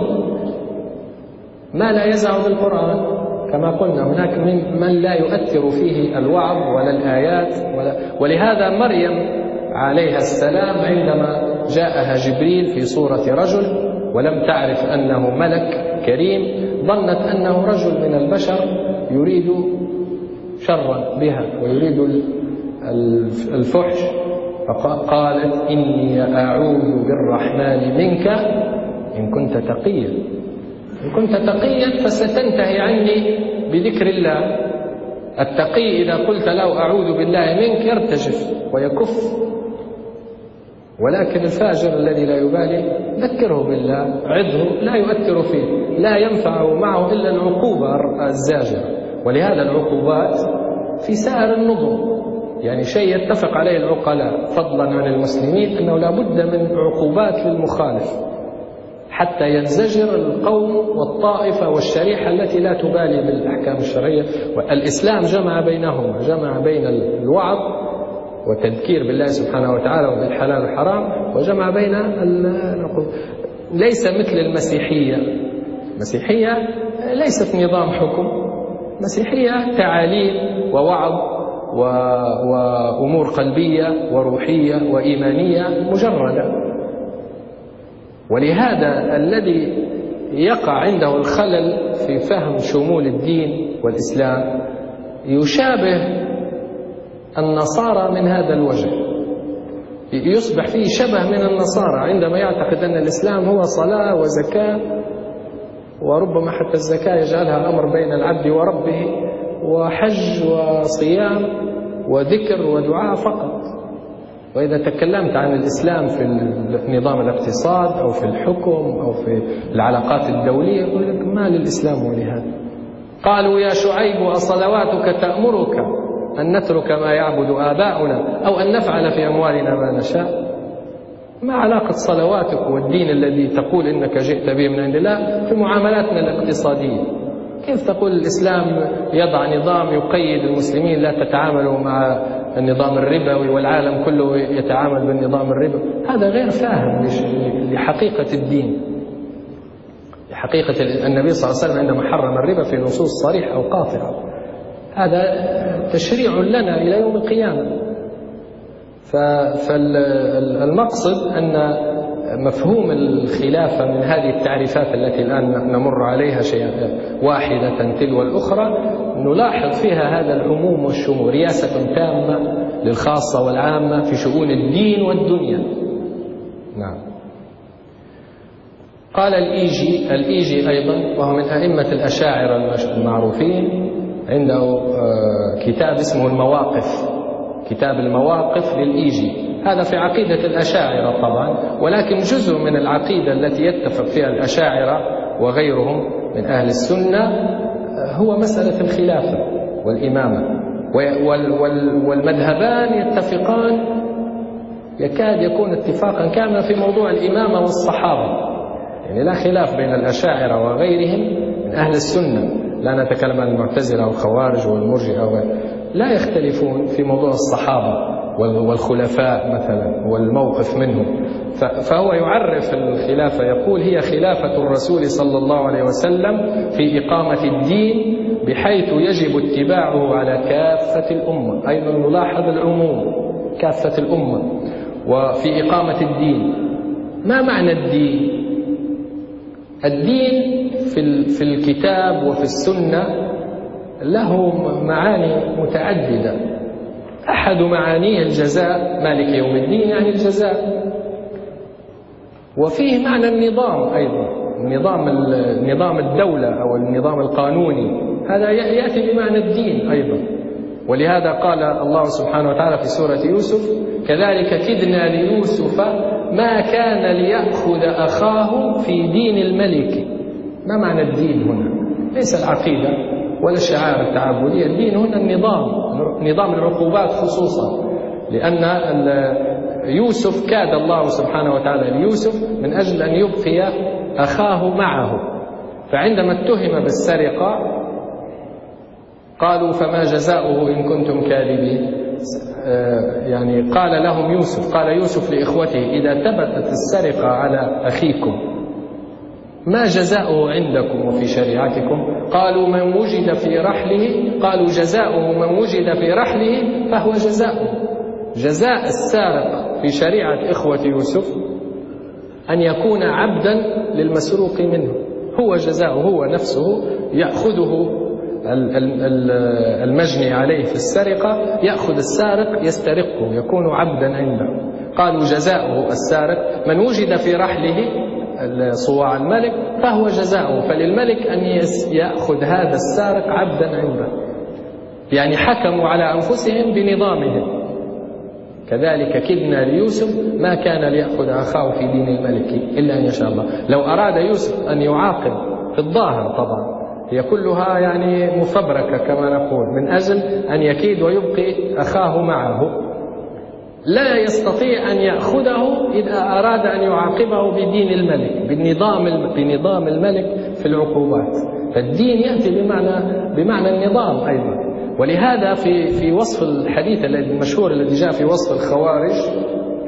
ما لا يزع بالقرآن. كما قلنا هناك من, من لا يؤثر فيه الوعظ ولا الآيات ولا. ولهذا مريم عليها السلام عندما جاءها جبريل في صورة رجل ولم تعرف أنه ملك كريم، ظنت أنه رجل من البشر يريد شرا بها ويريد الفحش، فقالت: إني أعوذ بالرحمن منك إن كنت تقيا. إن كنت تقيا فستنتهي عني بذكر الله. التقي إذا قلت له أعوذ بالله منك يرتجف ويكف، ولكن الفاجر الذي لا يبالي ذكره بالله، عظه، لا يؤثر فيه، لا ينفع معه إلا العقوبة الزاجرة. ولهذا العقوبات في سائر النظم، يعني شيء يتفق عليه العقلاء فضلا عن المسلمين، أنه لا بد من عقوبات للمخالف حتى ينزجر القوم والطائفة والشريحة التي لا تبالي بالأحكام الشرعية. والإسلام جمع بينهما، جمع بين الوعظ وتذكير بالله سبحانه وتعالى وبالحلال والحرام، وجمع بين العقوبات. ليس مثل المسيحية. المسيحية ليست نظام حكم، مسيحية تعاليم ووعظ وأمور قلبية وروحية وإيمانية مجردة. ولهذا الذي يقع عنده الخلل في فهم شمول الدين والإسلام يشابه النصارى من هذا الوجه، يصبح فيه شبه من النصارى عندما يعتقد أن الإسلام هو صلاة وزكاة، وربما حتى الزكاة يجعلها أمر بين العبد وربه، وحج وصيام وذكر ودعاء فقط. وإذا تكلمت عن الإسلام في نظام الاقتصاد أو في الحكم أو في العلاقات الدولية يقول لك: ما للإسلام ولهذا؟ قالوا: يا شعيب أصلواتك تأمرك أن نترك ما يعبد آباؤنا أو أن نفعل في أموالنا ما نشاء؟ ما علاقة صلواتك والدين الذي تقول إنك جئت به من عند الله في معاملاتنا الاقتصادية؟ كيف تقول الإسلام يضع نظام يقيد المسلمين لا تتعاملوا مع النظام الربوي والعالم كله يتعامل بالنظام الربوي؟ هذا غير فاهم لحقيقة الدين، لحقيقة النبي صلى الله عليه وسلم عندما حرم الربا في نصوص صريحة أو قاطعة. هذا تشريع لنا إلى يوم القيامة. فالمقصد أن مفهوم الخلافة من هذه التعريفات التي الآن نمر عليها شيئا واحدة تلو الأخرى نلاحظ فيها هذا العموم والشمول، رياسة تامة للخاصة والعامة في شؤون الدين والدنيا. نعم. قال الإيجي الإيجي أيضا، وهو من أئمة الأشاعرة المعروفين، عنده كتاب اسمه المواقف، كتاب المواقف للإيجي. هذا في عقيدة الأشاعرة طبعا، ولكن جزء من العقيدة التي يتفق فيها الأشاعرة وغيرهم من أهل السنة هو مسألة الخلافة والإمامة، والمذهبان يتفقان، يكاد يكون اتفاقا كاملا في موضوع الإمامة والصحابة. يعني لا خلاف بين الأشاعرة وغيرهم من أهل السنة، لا نتكلم عن المعتزلة والخوارج والمرجئة وغيرهم، لا يختلفون في موضوع الصحابة والخلفاء مثلا والموقف منهم. فهو يعرف الخلافة، يقول: هي خلافة الرسول صلى الله عليه وسلم في إقامة الدين بحيث يجب اتباعه على كافة الأمة. أيضا نلاحظ العموم، كافة الأمة، وفي إقامة الدين. ما معنى الدين؟ الدين في الكتاب وفي السنة له معاني متعددة. أحد معانيه الجزاء، مالك يوم الدين يعني الجزاء، وفيه معنى النظام أيضا، نظام نظام الدولة أو النظام القانوني، هذا يأتي بمعنى الدين أيضا. ولهذا قال الله سبحانه وتعالى في سورة يوسف: كذلك كدنا ليوسف ما كان ليأخذ أخاه في دين الملك. ما معنى الدين هنا؟ ليس العقيدة ولا الشعائر التعبدية، الدين هنا النظام، نظام العقوبات خصوصا، لأن يوسف كاد الله سبحانه وتعالى ليوسف من أجل أن يبقي أخاه معه، فعندما اتهم بالسرقة قالوا: فما جزاؤه إن كنتم كاذبين؟ يعني قال لهم يوسف، قال يوسف لإخوته: إذا ثبتت السرقة على أخيكم ما جزاؤه عندكم وفي شريعتكم؟ قالوا: من وجد في رحله، قالوا: جزاؤه من وجد في رحله فهو جزاؤه. جزاء السارق في شريعة إخوة يوسف أن يكون عبدا للمسروق منه، هو جزاؤه، هو نفسه يأخذه المجني عليه في السرقة، يأخذ السارق يسترقه، يكون عبدا عنده. قالوا: جزاؤه السارق من وجد في رحله صواع الملك فهو جزاؤه، فللملك أن يأخذ هذا السارق عبدا عنده. يعني حكموا على أنفسهم بنظامهم. كذلك كدنا ليوسف ما كان ليأخذ أخاه في دين الملك إلا أن يشاء الله. لو أراد يوسف أن يعاقب في الظاهر طبعا هي كلها يعني مفبركة كما نقول، من أجل أن يكيد ويبقي أخاه معه، لا يستطيع أن يأخذه إذا أراد أن يعاقبه بدين الملك، بالنظام بنظام الملك في العقوبات. فالدين يأتي بمعنى بمعنى النظام أيضا. ولهذا في في وصف الحديث المشهور الذي جاء في وصف الخوارج: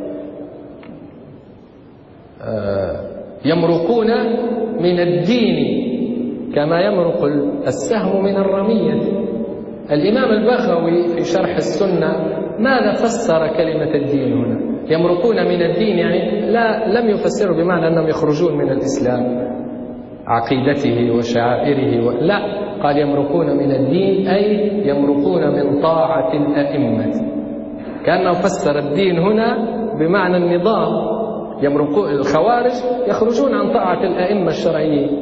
يمرقون من الدين كما يمرق السهم من الرمية. الإمام البغوي في شرح السنة ماذا فسر كلمة الدين هنا؟ يمرقون من الدين يعني لا لم يفسره بمعنى أنهم يخرجون من الإسلام عقيدته وشعائره و... لا، قال يمرقون من الدين أي يمرقون من طاعة الأئمة، كأنه فسر الدين هنا بمعنى النظام. يمرقون الخوارج يخرجون عن طاعة الأئمة الشرعيين.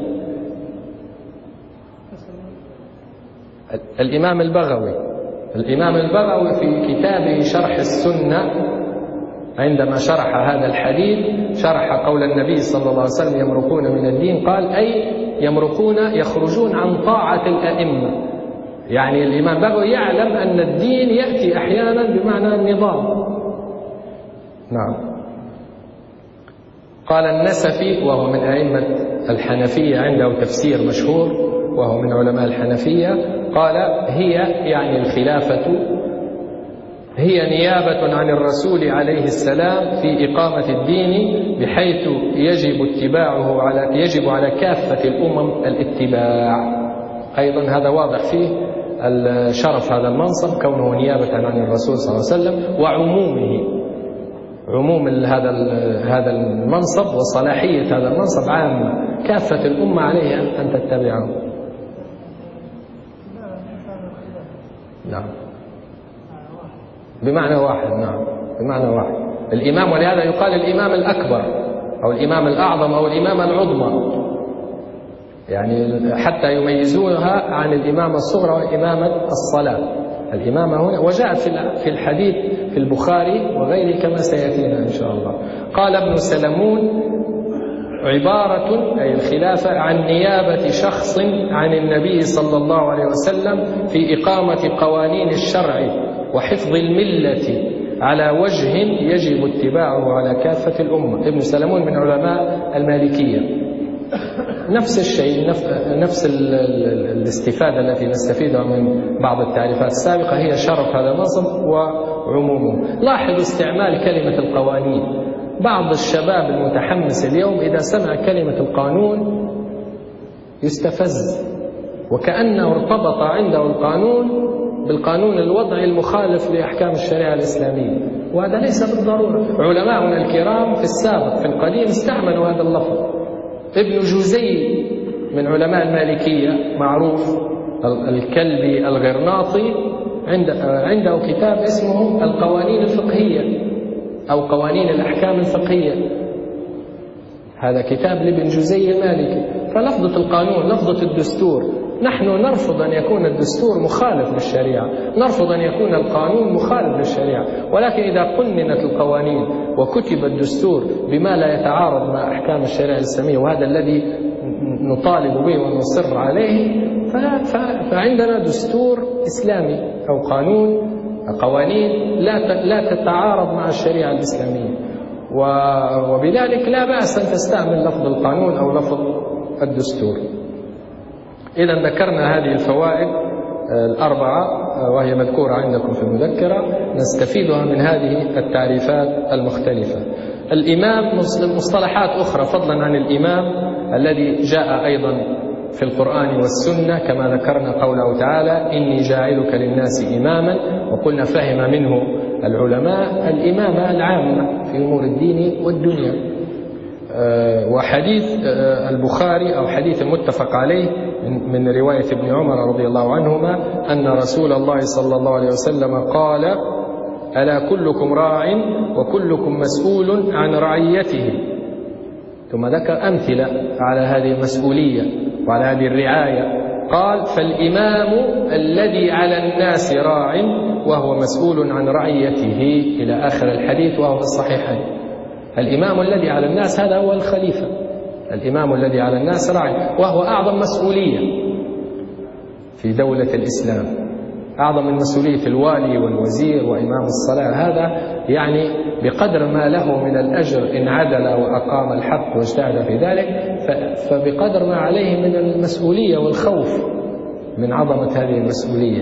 الإمام البغوي الإمام البغوي في كتابه شرح السنة عندما شرح هذا الحديث شرح قول النبي صلى الله عليه وسلم: يمرقون من الدين، قال أي يمرقون يخرجون عن طاعة الأئمة. يعني الإمام البغوي يعلم أن الدين يأتي أحيانا بمعنى النظام. نعم. قال النسفي وهو من أئمة الحنفية، عنده تفسير مشهور وهو من علماء الحنفية، قال: هي يعني الخلافة هي نيابة عن الرسول عليه السلام في إقامة الدين، بحيث يجب اتباعه على يجب على كافة الأمم الاتباع. أيضا هذا واضح فيه الشرف هذا المنصب، كونه نيابة عن الرسول صلى الله عليه وسلم، وعمومه، عموم هذا هذا المنصب وصلاحية هذا المنصب عامة، كافة الأمة عليه أن تتبعه. نعم، بمعنى واحد. نعم، بمعنى واحد. الإمام، ولهذا يقال الإمام الأكبر أو الإمام الأعظم أو الإمامة العظمى، يعني حتى يميزونها عن الإمامة الصغرى وإمامة الصلاة. الإمامة هنا وجاءت في الحديث في البخاري وغيره كما سيأتينا إن شاء الله. قال ابن سلمون: عبارة أي الخلافة عن نيابة شخص عن النبي صلى الله عليه وسلم في إقامة قوانين الشرع وحفظ الملة على وجه يجب اتباعه على كافة الأمة. ابن سلمون من علماء المالكية. نفس الشيء، نفس الاستفادة التي نستفيدها من بعض التعريفات السابقة هي شرف هذا المنصب وعمومه. لاحظوا استعمال كلمة القوانين. بعض الشباب المتحمس اليوم إذا سمع كلمة القانون يستفز، وكأنه ارتبط عنده القانون بالقانون الوضعي المخالف لأحكام الشريعة الإسلامية، وهذا ليس بالضرورة. علماؤنا الكرام في السابق في القديم استعملوا هذا اللفظ. ابن جوزي من علماء المالكية معروف، الكلبي الغرناطي، عنده كتاب اسمه القوانين الفقهية أو قوانين الأحكام الفقهية. هذا كتاب لابن جزي المالكي. فلفظة القانون، لفظة الدستور، نحن نرفض أن يكون الدستور مخالف للشريعة، نرفض أن يكون القانون مخالف للشريعة، ولكن إذا قننت القوانين وكتب الدستور بما لا يتعارض مع أحكام الشريعة الإسلامية، وهذا الذي نطالب به ونصر عليه، فعندنا دستور إسلامي أو قانون قوانين لا لا تتعارض مع الشريعة الإسلامية، وبذلك لا بأس أن تستعمل لفظ القانون أو لفظ الدستور. إذا ذكرنا هذه الفوائد الأربعة وهي مذكورة عندكم في المذكرة، نستفيدها من هذه التعريفات المختلفة. الإمام مصطلحات أخرى فضلا عن الإمام الذي جاء أيضا في القرآن والسنة، كما ذكرنا قوله تعالى إني جاعلك للناس إماما، وقلنا فهم منه العلماء الإمامة العامة في أمور الدين والدنيا. وحديث البخاري أو حديث المتفق عليه من رواية ابن عمر رضي الله عنهما أن رسول الله صلى الله عليه وسلم قال ألا كلكم راع وكلكم مسؤول عن رعيته، ثم ذكر أمثلة على هذه المسؤولية وعلى هذه الرعاية، قال فالإمام الذي على الناس راع وهو مسؤول عن رعيته إلى آخر الحديث، وهو في الصحيحين. الإمام الذي على الناس هذا هو الخليفة، الإمام الذي على الناس راع، وهو أعظم مسؤولية في دولة الإسلام، أعظم من مسؤولية الوالي والوزير وإمام الصلاة. هذا يعني بقدر ما له من الأجر إن عدل وأقام الحق واجتهد في ذلك، فبقدر ما عليه من المسؤولية والخوف من عظمة هذه المسؤولية.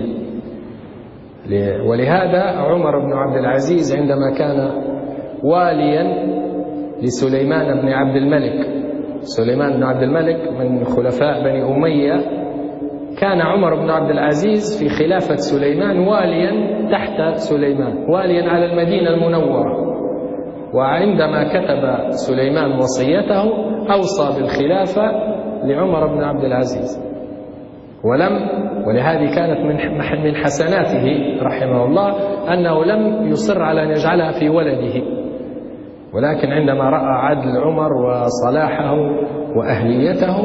ولهذا عمر بن عبد العزيز عندما كان واليا لسليمان بن عبد الملك، سليمان بن عبد الملك من خلفاء بني أمية، كان عمر بن عبد العزيز في خلافة سليمان واليا تحت سليمان، واليا على المدينة المنورة. وعندما كتب سليمان وصيته أوصى بالخلافة لعمر بن عبد العزيز، ولم ولهذه كانت من من حسناته رحمه الله أنه لم يصر على أن يجعلها في ولده، ولكن عندما رأى عدل عمر وصلاحه وأهليته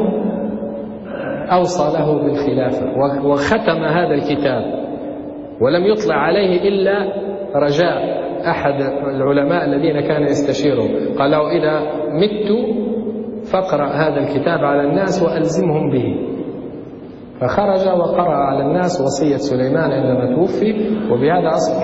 أوصى له بالخلافة، وختم هذا الكتاب ولم يطلع عليه إلا رجاء أحد العلماء الذين كان يستشيرهم، قال له إذا مت فاقرأ هذا الكتاب على الناس وألزمهم به. فخرج وقرأ على الناس وصية سليمان عندما توفي، وبهذا أصبح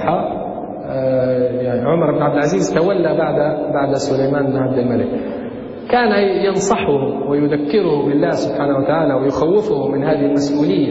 يعني عمر بن عبد العزيز تولى بعد بعد سليمان بن عبد الملك. كان ينصحه ويذكره بالله سبحانه وتعالى ويخوفه من هذه المسؤولية،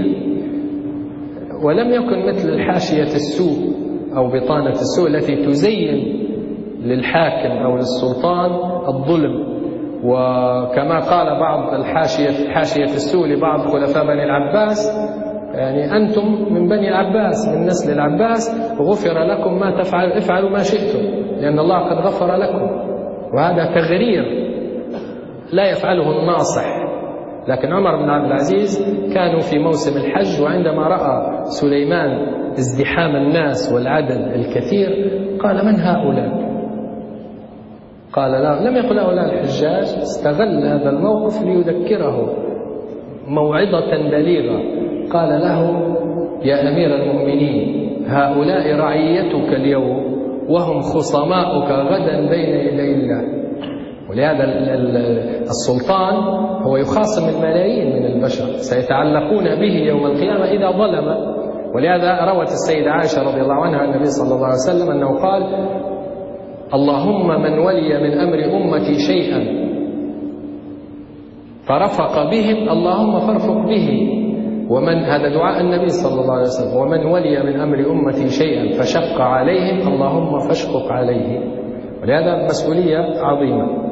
ولم يكن مثل الحاشية السوء أو بطانة السوء التي تزين للحاكم أو للسلطان الظلم. وكما قال بعض الحاشية حاشية السوء لبعض خلفاء بني العباس، يعني أنتم من بني العباس من نسل العباس غفر لكم ما تفعل، افعلوا ما شئتم لأن الله قد غفر لكم. وهذا تغرير لا يفعله الناصح. لكن عمر بن عبد العزيز كانوا في موسم الحج، وعندما رأى سليمان ازدحام الناس والعدد الكثير قال من هؤلاء؟ قال لا، لم يقل هؤلاء الحجاج، استغل هذا الموقف ليذكره موعظة بليغة. قال له يا أمير المؤمنين هؤلاء رعيتك اليوم وهم خصماؤك غدا بين يدي الله. ولهذا السلطان هو يخاصم الملايين من البشر سيتعلقون به يوم القيامة إذا ظلم. ولهذا روت السيدة عائشة رضي الله عنها النبي صلى الله عليه وسلم أنه قال اللهم من ولي من أمر أمتي شيئا فرفق بهم اللهم فارفق به، ومن هذا دعاء النبي صلى الله عليه وسلم، ومن ولي من أمر أمتي شيئا فشق عليهم اللهم فاشقق عليه. ولهذا مسؤولية عظيمة.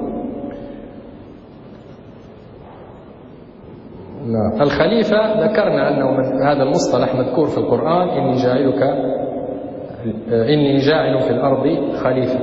نعم. الخليفة ذكرنا أنه هذا المصطلح مذكور في القرآن إني جاعلك إني جاعل في الأرض خليفة.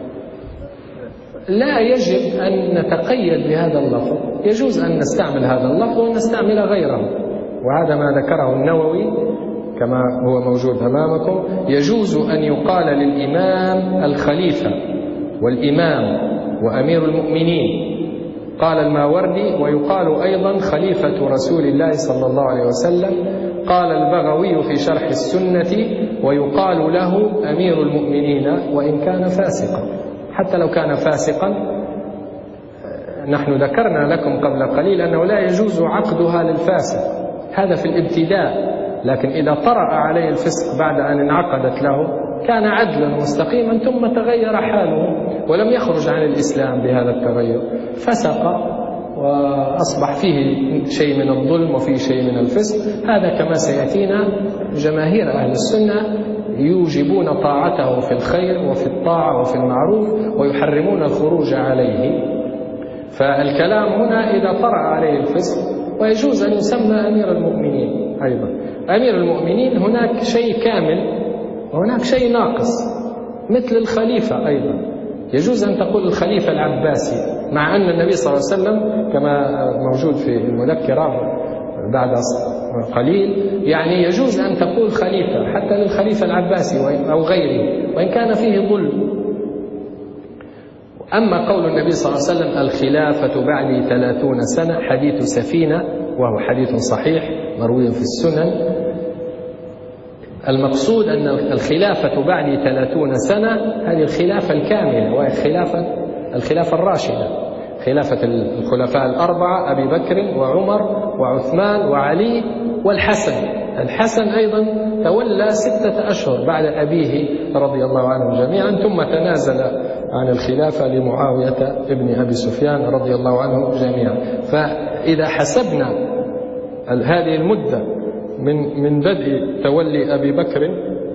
لا يجب أن نتقيد بهذا اللفظ، يجوز أن نستعمل هذا اللفظ ونستعمل غيره، وهذا ما ذكره النووي كما هو موجود أمامكم. يجوز أن يقال للإمام الخليفة والإمام وأمير المؤمنين، قال الماوردي: ويقال أيضا خليفة رسول الله صلى الله عليه وسلم. قال البغوي في شرح السنة: ويقال له أمير المؤمنين وإن كان فاسقا. حتى لو كان فاسقا، نحن ذكرنا لكم قبل قليل أنه لا يجوز عقدها للفاسق، هذا في الابتداء، لكن إذا طرأ عليه الفسق بعد أن انعقدت له كان عدلا مستقيما ثم تغير حاله ولم يخرج عن الإسلام بهذا التغير، فسق وأصبح فيه شيء من الظلم وفيه شيء من الفسق. هذا كما سيأتينا جماهير أهل السنة يوجبون طاعته في الخير وفي الطاعة وفي المعروف ويحرمون الخروج عليه. فالكلام هنا إذا طرأ عليه الفسق، ويجوز أن يسمى أمير المؤمنين أيضا. أمير المؤمنين هناك شيء كامل وهناك شيء ناقص، مثل الخليفة أيضا. يجوز أن تقول الخليفة العباسي، مع أن النبي صلى الله عليه وسلم كما موجود في المذكرة بعد قليل، يعني يجوز أن تقول خليفة حتى للخليفة العباسي أو غيره وإن كان فيه ظلم. أما قول النبي صلى الله عليه وسلم: الخلافة بعدي ثلاثون سنة، حديث سفينة، وهو حديث صحيح مروي في السنن. المقصود أن الخلافة بعدي ثلاثون سنة هذه الخلافة الكاملة، وهي الخلافة الخلافة الراشدة، خلافة الخلفاء الأربعة: أبي بكر وعمر وعثمان وعلي والحسن. الحسن أيضا تولى ستة أشهر بعد أبيه رضي الله عنهم جميعا، ثم تنازل عن الخلافة لمعاوية ابن أبي سفيان رضي الله عنه جميعا. فإذا حسبنا هذه المدة من من بدء تولي أبي بكر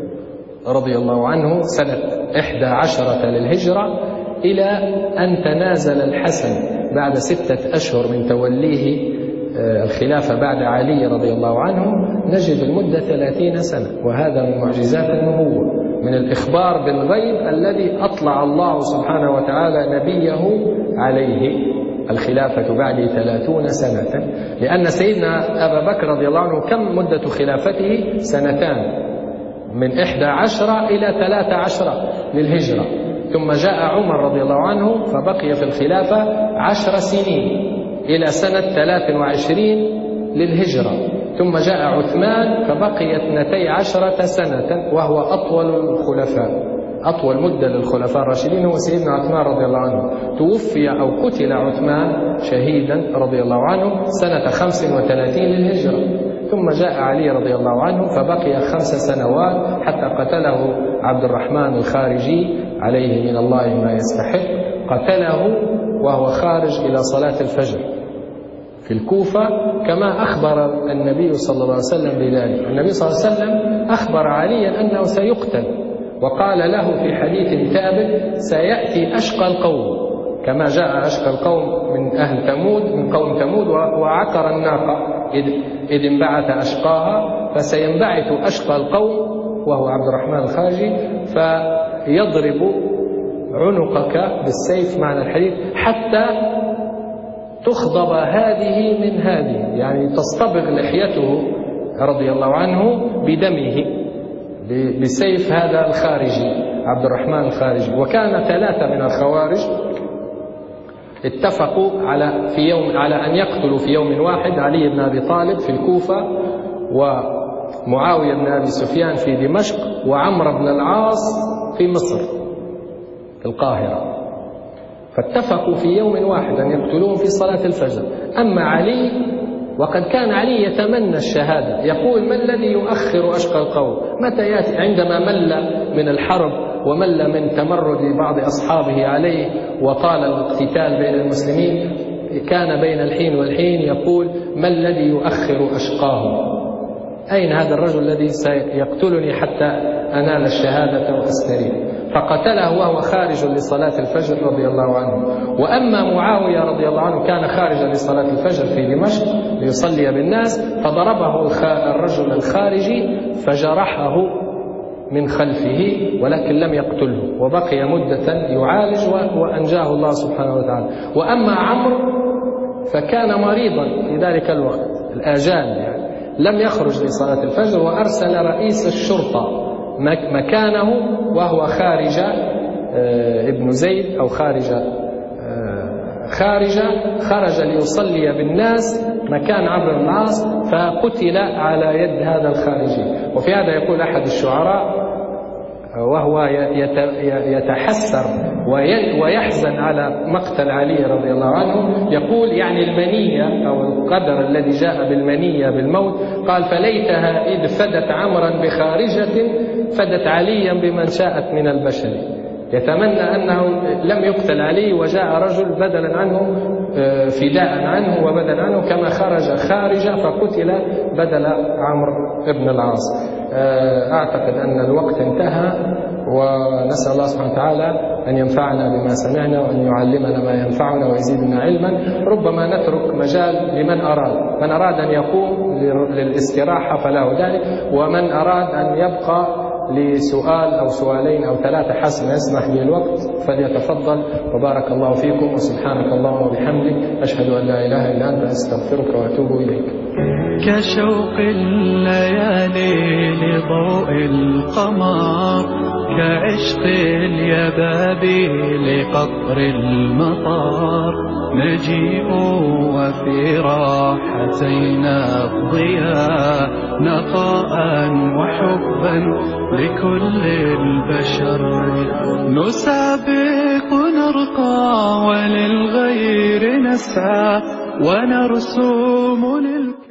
رضي الله عنه سنة إحدى عشرة للهجرة إلى أن تنازل الحسن بعد ستة أشهر من توليه الخلافة بعد علي رضي الله عنه، نجد المدة ثلاثين سنة. وهذا من معجزات النبوة، من الإخبار بالغيب الذي أطلع الله سبحانه وتعالى نبيه عليه. الخلافة بعد ثلاثون سنة، لأن سيدنا أبا بكر رضي الله عنه كم مدة خلافته؟ سنتان، من إحدى عشرة إلى ثلاثة عشرة للهجرة. ثم جاء عمر رضي الله عنه فبقي في الخلافة عشر سنين إلى سنة ثلاث وعشرين للهجرة. ثم جاء عثمان فبقي اثنتي عشرة سنة، وهو أطول الخلفاء، أطول مدة للخلفاء الراشدين هو سيدنا عثمان رضي الله عنه. توفي أو قتل عثمان شهيدا رضي الله عنه سنة خمس وثلاثين للهجرة. ثم جاء علي رضي الله عنه فبقي خمس سنوات حتى قتله عبد الرحمن الخارجي عليه من الله ما يستحق. قتله وهو خارج إلى صلاة الفجر في الكوفة، كما أخبر النبي صلى الله عليه وسلم بذلك. النبي صلى الله عليه وسلم أخبر عليا أنه سيقتل، وقال له في حديث ثابت: سيأتي أشقى القوم، كما جاء أشقى القوم من أهل ثمود، من قوم ثمود، وعقر الناقة إذ انبعث أشقاها، فسينبعث أشقى القوم وهو عبد الرحمن الخارجي فيضرب عنقك بالسيف، معنى الحديث، حتى تخضب هذه من هذه، يعني تصطبغ لحيته رضي الله عنه بدمه بسيف هذا الخارجي عبد الرحمن الخارجي. وكان ثلاثة من الخوارج اتفقوا على في يوم على أن يقتلوا في يوم واحد علي بن أبي طالب في الكوفة، ومعاوية بن أبي سفيان في دمشق، وعمرو بن العاص في مصر في القاهرة. فاتفقوا في يوم واحد أن يقتلوهم في صلاة الفجر. أما علي، وقد كان علي يتمنى الشهادة، يقول: ما الذي يؤخر أشقى القوم؟ متى يأتي؟ عندما مل من الحرب ومل من تمرد بعض أصحابه عليه وطال الاقتتال بين المسلمين، كان بين الحين والحين يقول: ما الذي يؤخر أشقاهم؟ أين هذا الرجل الذي سيقتلني حتى أنال الشهادة وأستريح؟ فقتله وهو خارج لصلاة الفجر رضي الله عنه. وأما معاوية رضي الله عنه كان خارجا لصلاة الفجر في دمشق ليصلي بالناس، فضربه الرجل الخارجي فجرحه من خلفه ولكن لم يقتله، وبقي مدة يعالج وأنجاه الله سبحانه وتعالى. وأما عمرو فكان مريضا في ذلك الوقت، الآجال يعني، لم يخرج لصلاة الفجر، وأرسل رئيس الشرطة مكانه وهو خارج ابن زيد أو خارج خارجة خرج ليصلي بالناس مكان عمرو بن العاص فقتل على يد هذا الخارجي. وفي هذا يقول أحد الشعراء وهو يتحسر ويحزن على مقتل علي رضي الله عنه، يقول يعني المنية أو القدر الذي جاء بالمنية بالموت، قال فليتها إذ فدت عمرا بخارجة فدت عليا بمن شاءت من البشر. يتمنى أنه لم يقتل علي وجاء رجل بدلا عنه فداء عنه وبدلا عنه كما خرج خارجة فقتل بدل عمرو بن العاص. أعتقد أن الوقت انتهى، ونسأل الله سبحانه وتعالى أن ينفعنا بما سمعنا وأن يعلمنا ما ينفعنا ويزيدنا علما. ربما نترك مجال لمن أراد، من أراد أن يقوم للاستراحة فله ذلك، ومن أراد أن يبقى لسؤال أو سؤالين أو ثلاثة حسب ما يسمح به الوقت فليتفضل. وبارك الله فيكم، وسبحانك اللهم وبحمدك أشهد أن لا إله إلا أنت أستغفرك وأتوب إليك. كشوق الليالي لضوء القمر، كعشق اليبابي لقطر المطار، نجيء وفي راحتينا الضياء، نقاء وحبا لكل البشر، نسابق نرقى وللغير نسعى، ونرسوم للكون.